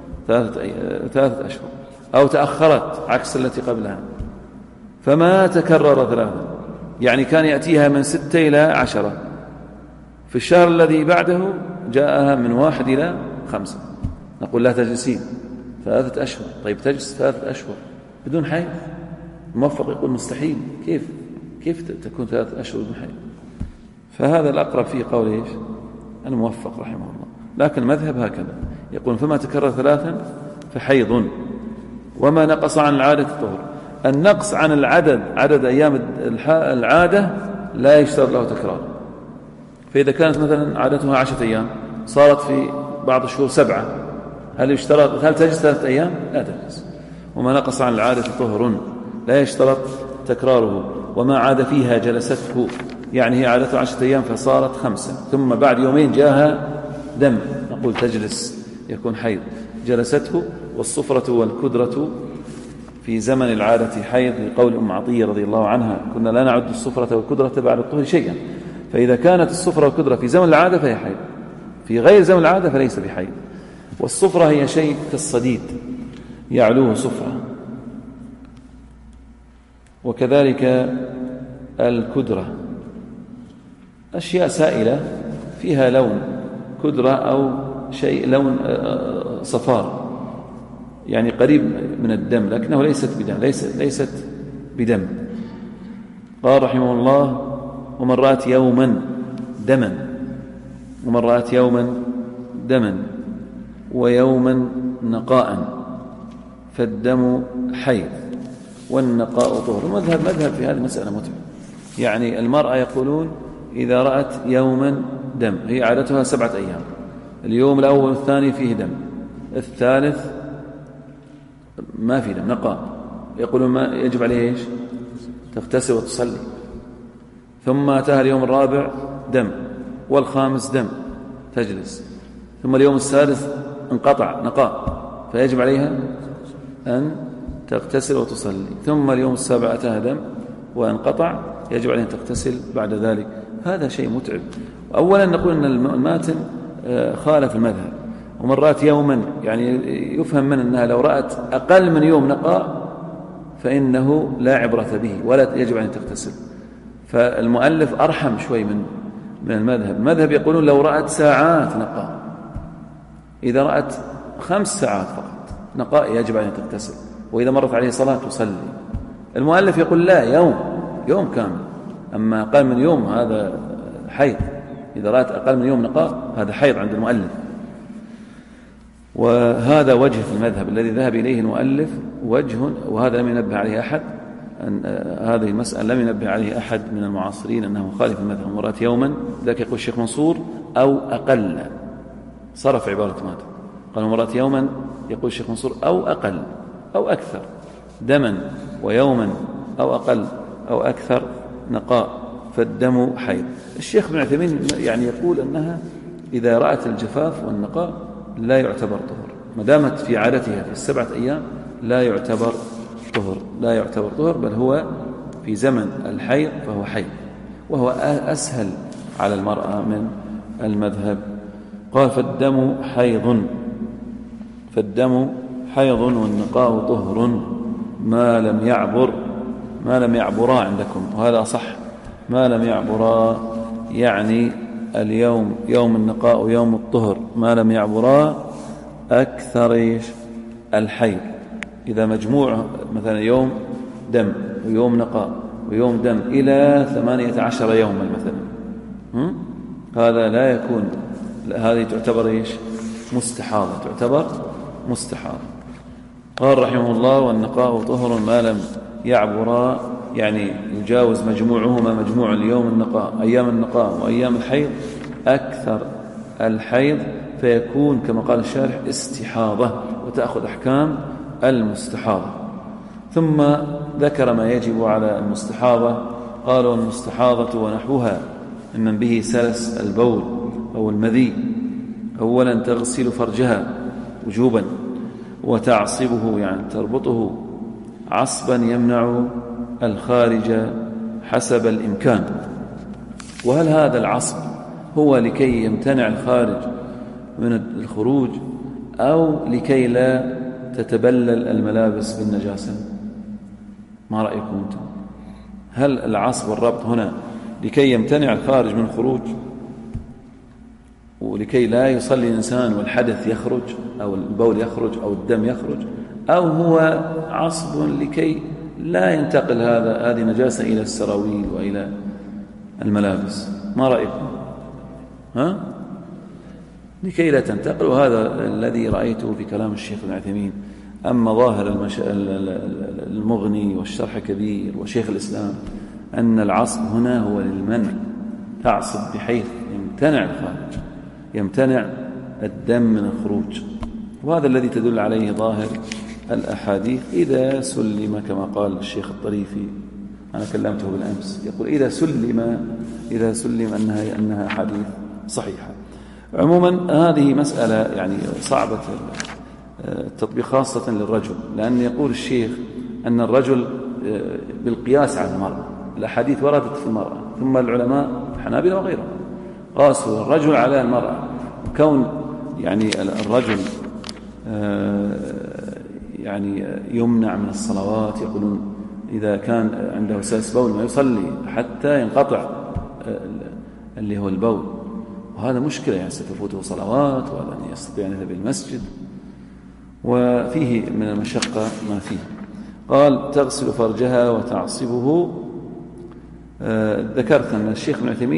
3 أشهر، أو تأخرت عكس التي قبلها. فما تكرر 3، يعني كان يأتيها من 6 إلى 10، في الشهر الذي بعده جاءها من 1 إلى 5، نقول لا تجلسين 3 أشهر. طيب تجلس 3 أشهر بدون حيض؟ الموفق يقول مستحيل، كيف تكون 3 أشهر بدون حيض؟ فهذا الأقرب فيه قول إيش؟ الموفق رحمه الله. لكن المذهب هكذا يقول فما تكرر 3 فحيض، وما نقص عن العادة طهر. النقص عن عدد أيام العادة لا يشترط له تكرار. فإذا كانت مثلا عادتها 10 أيام صارت في بعض الشهور 7، هل تجلس 3 أيام؟ لا تجلس. وما نقص عن العادة طهر لا يشترط تكراره. وما عاد فيها جلسته، يعني هي عادتها 10 أيام فصارت 5، ثم بعد يومين جاءها دم، نقول تجلس، يكون حيض، جلسته. والصفرة والكدرة في زمن العادة حيض، لقول أم عطية رضي الله عنها كنا لا نعد الصفرة والكدرة بعد الطهر شيئا. فإذا كانت الصفرة والكدرة في زمن العادة فهي حيض، في غير زمن العادة فليس بحيض. والصفرة هي شيء كالصديد يعلوه صفرة، وكذلك الكدرة أشياء سائلة فيها لون كدرة أو شيء لون صفار، يعني قريب من الدم لكنه ليست بدم. قال رحمه الله ومن رأت يوما دما، ومن رأت يوما دما ويوما نقاء فالدم حيض والنقاء طهر. مذهب في هذه المسألة متعب. يعني المرأة يقولون إذا رأت يوما دم، هي عادتها 7 أيام، اليوم الأول والثاني فيه دم، الثالث ما في دم نقاء، يقولون ما يجب عليه إيش؟ تغتسل وتصلي. ثم أتاها اليوم الرابع دم، والخامس دم تجلس، ثم اليوم السادس انقطع نقاء فيجب عليها أن تغتسل وتصلي، ثم اليوم السابع أتاها دم وانقطع يجب عليها أن تغتسل بعد ذلك. هذا شيء متعب. أولا نقول أن الماتن خالف المذهب، ومن رأت يوما يعني يفهم من أنها لو رأت أقل من يوم نقاء فإنه لا عبرة به ولا يجب أن تغتسل. فالمؤلف أرحم شوي من المذهب يقولون لو رأت ساعات نقاء، إذا رأت 5 ساعات فقط نقاء يجب أن تغتسل، وإذا مرت عليه صلاة تصلي. المؤلف يقول لا، يوم كامل، أما أقل من يوم هذا حيض، إذا رأت أقل من يوم نقاء هذا حيض عند المؤلف. وهذا وجه في المذهب الذي ذهب إليه المؤلف، وجه، وهذا لم ينبه عليه أحد، هذه المسألة لم ينبه عليه أحد من المعاصرين أنه خالف المذهب. مرات يوما ذاك يقول الشيخ منصور أو أقل، صرف عبارة ماذا قال مرات يوما، يقول الشيخ منصور أو أقل أو أكثر دما، ويوما أو أقل أو أكثر نقاء فالدم حيض. الشيخ بن عثيمين يعني يقول أنها إذا رأت الجفاف والنقاء لا يعتبر طهر، ما دامت في عادتها في 7 أيام لا يعتبر طهر، بل هو في زمن الحيض فهو حيض، وهو أسهل على المرأة من المذهب. قال فالدم حيض والنقاء طهر ما لم يعبرا عندكم، وهذا صح، ما لم يعبرا يعني اليوم يوم النقاء ويوم الطهر ما لم يعبرا أكثر الحيض. إذا مجموع مثلا يوم دم ويوم نقاء ويوم دم إلى 18 يوما مثلا، هذا لا يكون، هذه تعتبر مستحاضة. قال رحمه الله والنقاء طهر ما لم يعبرا، يعني يجاوز مجموعهما مجموع اليوم النقاء أيام النقاء وأيام الحيض أكثر الحيض، فيكون كما قال الشارح استحاضة وتأخذ أحكام المستحاضة. ثم ذكر ما يجب على المستحاضة، قالوا المستحاضة ونحوها ممن به سلس البول أو المذي، أولا تغسل فرجها وجوبا وتعصبه يعني تربطه عصبا يمنع الخارج حسب الإمكان. وهل هذا العصب هو لكي يمتنع الخارج من الخروج أو لكي لا تتبلل الملابس بالنجاسة؟ ما رأيكم أنتم؟ هل العصب والربط هنا لكي يمتنع الخارج من الخروج ولكي لا يصلي الإنسان والحدث يخرج أو البول يخرج أو الدم يخرج، أو هو عصب لكي لا ينتقل هذه نجاسة إلى السراويل وإلى الملابس؟ ما رأيكم؟ لكي لا تنتقل، وهذا الذي رأيته في كلام الشيخ ابن عثيمين. أما ظاهر المغني والشرح كبير وشيخ الإسلام أن العصب هنا هو للمنع، تعصب بحيث يمتنع الخارج، يمتنع الدم من الخروج، وهذا الذي تدل عليه ظاهر الأحاديث. إذا سلم كما قال الشيخ الطريفي، أنا كلمته بالأمس، يقول إذا سلم أنها أحاديث صحيحة. عموما هذه مسألة يعني صعبة التطبيق خاصة للرجل، لأن يقول الشيخ أن الرجل بالقياس على المرأة، الأحاديث وردت في المرأة، ثم العلماء الحنابلة وغيرهم قاسوا الرجل على المرأة، كون يعني الرجل يعني يمنع من الصلوات، يقولون إذا كان عنده سلس بول ما يصلي حتى ينقطع اللي هو البول، وهذا مشكلة، يعني ستفوته صلوات ولن يستطيع أن يذهب المسجد، وفيه من المشقة ما فيه. قال تغسل فرجها وتعصبه. ذكرت أن الشيخ ابن عثيمين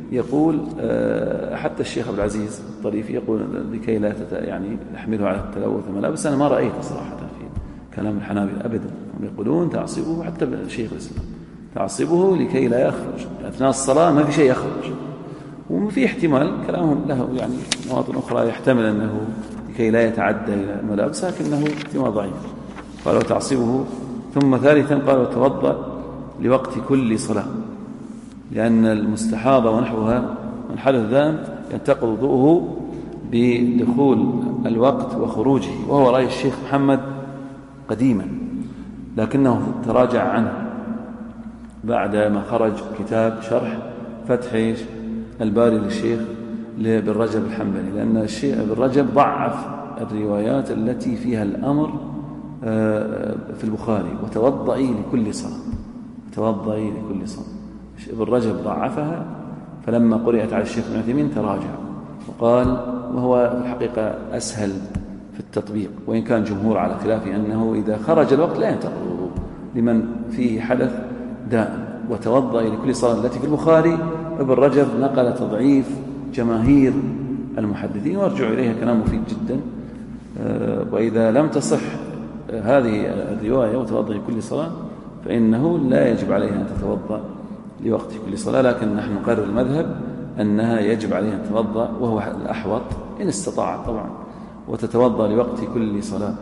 يقول حتى الشيخ عبد العزيز الطريفي يقول لكي لا يعني يحمله على التلوث الملابس. أنا ما رأيت صراحة في كلام الحنابلة أبدا، هم يقولون تعصيبه، حتى شيخ الإسلام تعصيبه لكي لا يخرج أثناء الصلاة، ما في شيء يخرج. وفي احتمال كلامهم له يعني مواطن أخرى يحتمل أنه لكي لا يتعدى إلى الملابس، لكنه احتمال ضعيف. قالوا تعصيبه. ثم ثالثا قالوا توضأ لوقت كل صلاة، لأن المستحاضة ونحوها من حدث دائم ينتقض وضوءه بدخول الوقت وخروجه، وهو رأي الشيخ محمد قديما، لكنه تراجع عنه بعد ما خرج كتاب شرح فتح الباري للشيخ بن رجب الحنبلي، لأن الشيخ بن رجب ضعف الروايات التي فيها الأمر في البخاري وتوضئي لكل صلاة، توضئي لكل صلاة. ابن رجب ضعفها، فلما قرأت على الشيخ ابن عثيمين تراجع وقال، وهو في الحقيقة أسهل في التطبيق، وإن كان جمهور على خلاف أنه إذا خرج الوقت لا ينتقض الوضوء لمن فيه حدث دائم. وتوضئ لكل صلاة التي في البخاري ابن رجب نقل تضعيف جماهير المحدثين، وارجع إليها كلام مفيد جدا. وإذا لم تصح هذه الرواية وتوضئ لكل صلاة فإنه لا يجب عليها أن تتوضأ لوقت كل صلاة، لكن نحن نقرر المذهب أنها يجب عليها أن تتوضأ، وهو الأحوط إن استطاعت طبعا، وتتوضأ لوقت كل صلاة.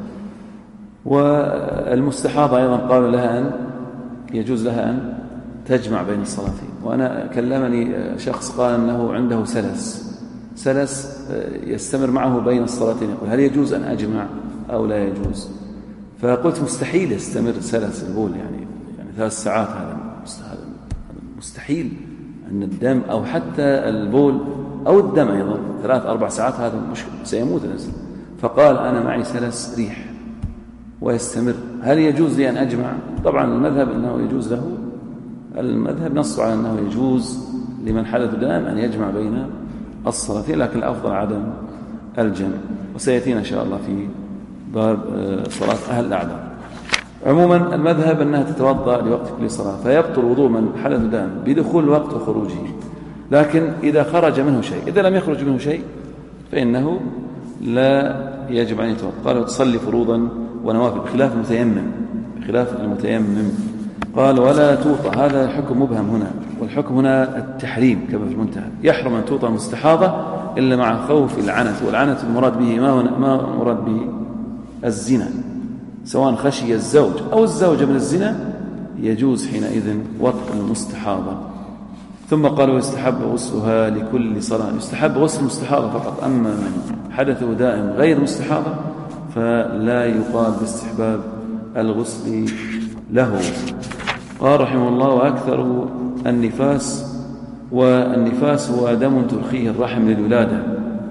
والمستحاضة أيضا قالوا لها أن يجوز لها أن تجمع بين الصلاتين. وأنا كلمني شخص قال أنه عنده سلس يستمر معه بين الصلاتين، يقول هل يجوز أن أجمع أو لا يجوز؟ فقلت مستحيل يستمر سلس البول يعني 3 ساعات، هذا مستحيل. أن الدم أو حتى البول أو الدم أيضا 3-4 ساعات هذا مشكلة، سيموت الإنسان. فقال أنا معي سلس ريح ويستمر، هل يجوز لي أن أجمع؟ طبعا المذهب أنه يجوز له، المذهب نص على أنه يجوز لمن حدث دائم أن يجمع بين الصلاتين، لكن الأفضل عدم الجمع، وسيأتينا إن شاء الله في باب صلاة أهل الأعذار. عموما المذهب أنها تتوضأ لوقت كل صلاة، فيبطل وضوء من حدث دائم بدخول الوقت وخروجه. لكن إذا خرج منه شيء، إذا لم يخرج منه شيء فإنه لا يجب أن يتوضأ. قالوا تصلي فروضا ونوافل بخلاف المتيمم. قال ولا توطى، هذا حكم مبهم هنا، والحكم هنا التحريم كما في المنتهى. يحرم أن توطى المستحاضة إلا مع خوف العنة، والعنة المراد به ما مراد به الزنا، سواء خشي الزوج أو الزوجة من الزنا يجوز حينئذ وطء المستحاضة. ثم قالوا يستحب غسلها لكل صلاة، يستحب غسل المستحاضة فقط، أما من حدثه دائم غير مستحاضة فلا يقال باستحباب الغسل له. قال رحمه الله وأكثر النفاس، والنفاس هو دم ترخيه الرحم للولادة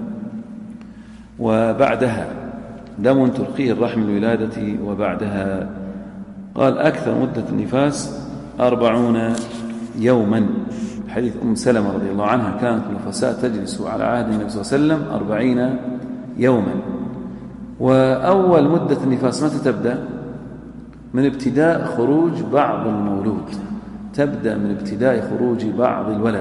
وبعدها، دم ترخيه الرحم للولادة وبعدها. قال أكثر مدة النفاس 40 يوما، حديث أم سلمة رضي الله عنها كانت النفساء تجلس على عهد النبي صلى الله عليه وسلم 40 يوما. وأول مدة النفاس متى تبدأ؟ من ابتداء خروج بعض المولود، تبدأ من ابتداء خروج بعض الولد.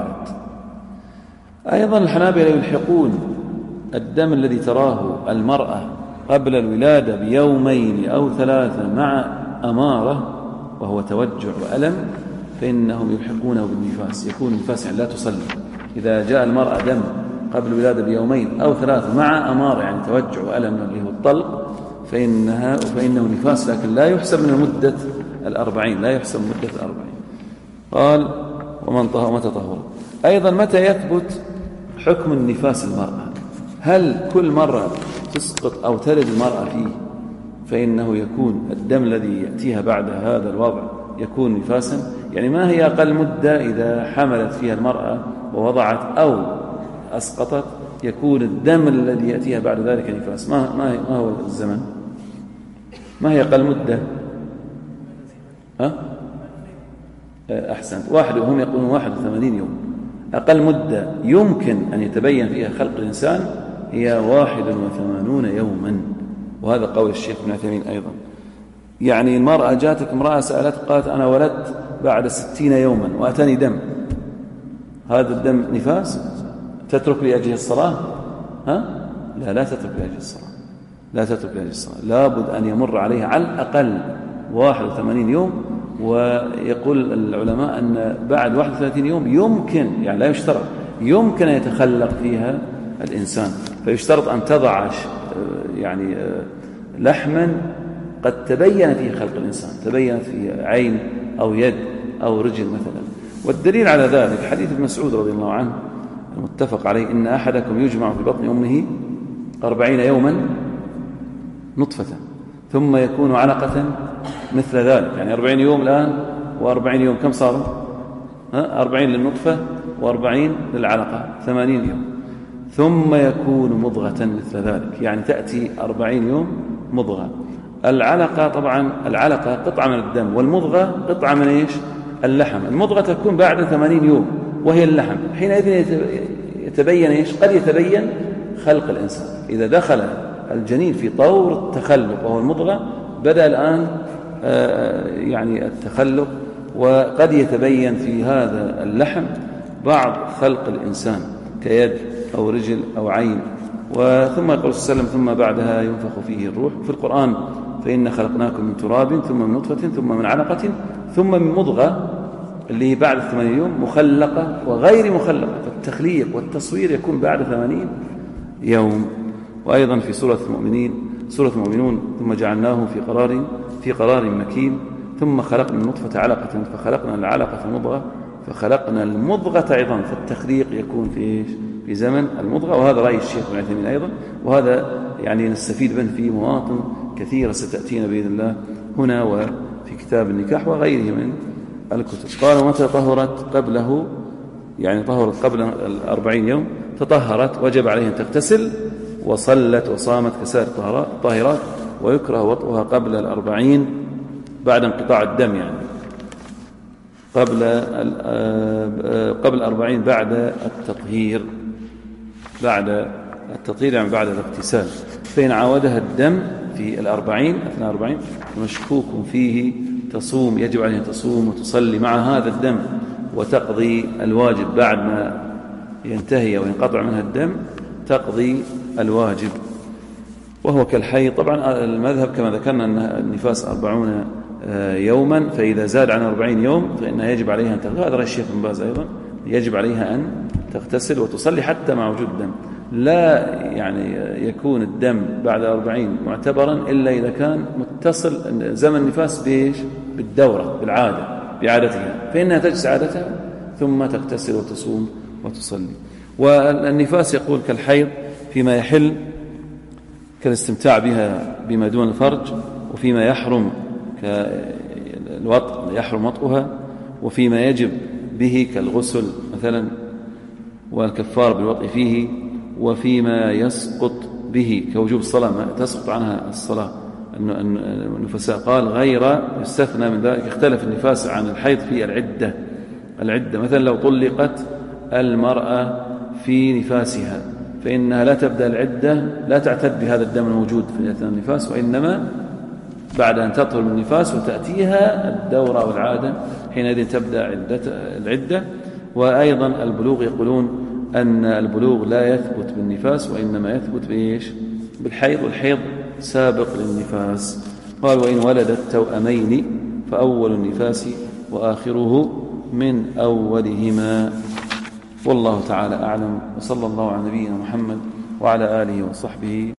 أيضا الحنابلة يلحقون الدم الذي تراه المرأة قبل الولادة بيومين أو 3 مع أمارة وهو توجع وألم، فإنهم يلحقونه بالنفاس، يكون النفاس يعني لا تصلي. إذا جاء المرأة دم قبل الولادة بيومين أو 3 مع أمارة يعني توجع وألم اللي هو الطلق، فإنه نفاس، لكن لا يحسب من مدة 40، لا يحسب مدة 40. قال ومن طهر متى طهر. أيضا متى يثبت حكم النفاس المرأة؟ هل كل مرة تسقط أو تلد المرأة فيه فإنه يكون الدم الذي يأتيها بعد هذا الوضع يكون نفاسا؟ يعني ما هي أقل مدة إذا حملت فيها المرأة ووضعت أو أسقطت يكون الدم الذي يأتيها بعد ذلك نفاس؟ ما هو الزمن؟ ما هي أقل مدة؟ أحسنت، هم يقولون 81 يوم. أقل مدة يمكن أن يتبين فيها خلق الإنسان هي 81 يوما، وهذا قول الشيخ ابن عثيمين أيضا. يعني المرأة جاتك امرأة سألت قالت أنا ولدت بعد 60 يوما وأتاني دم، هذا الدم نفاس تترك لأجل الصلاة؟ لا تترك لأجل الصلاة، لا تترك لأجل الصلاة، لابد أن يمر عليها على الأقل 81 يوم. ويقول العلماء أن بعد 31 يوم يمكن، يعني لا يشترط، يمكن أن يتخلق فيها الإنسان. فيشترط أن تضع يعني لحما قد تبين فيه خلق الإنسان، تبين فيه عين أو يد أو رجل مثلا. والدليل على ذلك حديث ابن مسعود رضي الله عنه المتفق عليه: إن أحدكم يجمع في بطن أمه 40 يوما نطفة ثم يكون علقة مثل ذلك. يعني 40 يوم الآن و40 يوم كم صاروا؟ 40 للنطفة و40 للعلقة، 80 يوم. ثم يكون مضغة مثل ذلك، يعني تأتي 40 يوم مضغة. العلقة طبعا العلقة قطعة من الدم، والمضغة قطعة من إيش؟ اللحم. المضغة تكون بعد 80 يوم وهي اللحم. حينئذ يتبين إيش؟ قد يتبين خلق الإنسان. إذا دخل الجنين في طور التخلق وهو المضغة، بدأ الآن يعني التخلق، وقد يتبين في هذا اللحم بعض خلق الإنسان كيد أو رجل أو عين. ثم يقول صلى الله عليه وسلم: ثم بعدها ينفخ فيه الروح. في القرآن: فإن خلقناكم من تراب ثم من نطفة ثم من علقة ثم من مضغة، اللي بعد 80 يوم، مخلقة وغير مخلقة. فالتخليق والتصوير يكون بعد 80 يوم. وأيضا في سورة المؤمنون: ثم جعلناه في قرار مكين ثم خلقنا النطفة علقة فخلقنا العلقة مضغة فخلقنا المضغة عظاما. فالتخليق يكون في زمن المضغة. وهذا رأي الشيخ ابن عثيمين أيضا، وهذا يعني نستفيد منه في مواطن كثيرة ستأتينا بإذن الله هنا وفي كتاب النكاح وغيره من الكتب. قال: ومتى طهرت قبله، يعني طهرت قبل 40 يوم، تطهرت وجب عليها أن تغتسل وصلت وصامت كسائر الطاهرات، ويكره وطئها قبل 40 بعد انقطاع الدم، يعني قبل 40 بعد التطهير، يعني بعد الاغتسال. فإن عاودها الدم في 40 أثناء 40 مشكوك فيه تصوم، يجب عليها تصوم وتصلي مع هذا الدم وتقضي الواجب بعد ما ينتهي وينقطع منها الدم، تقضي الواجب وهو كالحيض. طبعا المذهب كما ذكرنا أن النفاس 40 يوما، فإذا زاد عن 40 يوم فإنها يجب عليها أن تغتسل. هذا رأي الشيخ بن باز أيضا، يجب عليها أن تغتسل وتصلي حتى مع وجود الدم. لا يعني يكون الدم بعد 40 معتبرا إلا إذا كان متصل زمن النفاس بالدورة، بعادتها، فإنها تجلس عادتها ثم تغتسل وتصوم وتصلي. والنفاس يقول كالحيض فيما يحل كالاستمتاع بها بما دون الفرج، وفيما يحرم كالوطء يحرم وطئها، وفيما يجب به كالغسل مثلا والكفار بالوطء فيه، وفيما يسقط به كوجوب الصلاة ما تسقط عنها الصلاة النفساء. قال: غير يستثنى من ذلك. اختلف النفاس عن الحيض في العدة. مثلا لو طلقت المرأة في نفاسها فإنها لا تبدأ العدة، لا تعتد بهذا الدم الموجود في أثناء النفاس، وإنما بعد أن تطهر من النفاس وتأتيها الدورة والعادة حينئذ تبدأ العدة. وأيضا البلوغ يقولون أن البلوغ لا يثبت بالنفاس وإنما يثبت بالحيض، والحيض سابق للنفاس. قال: وإن ولدت توأمين فأول النفاس وآخره من أولهما. والله تعالى أعلم، وصلى الله على نبينا محمد وعلى آله وصحبه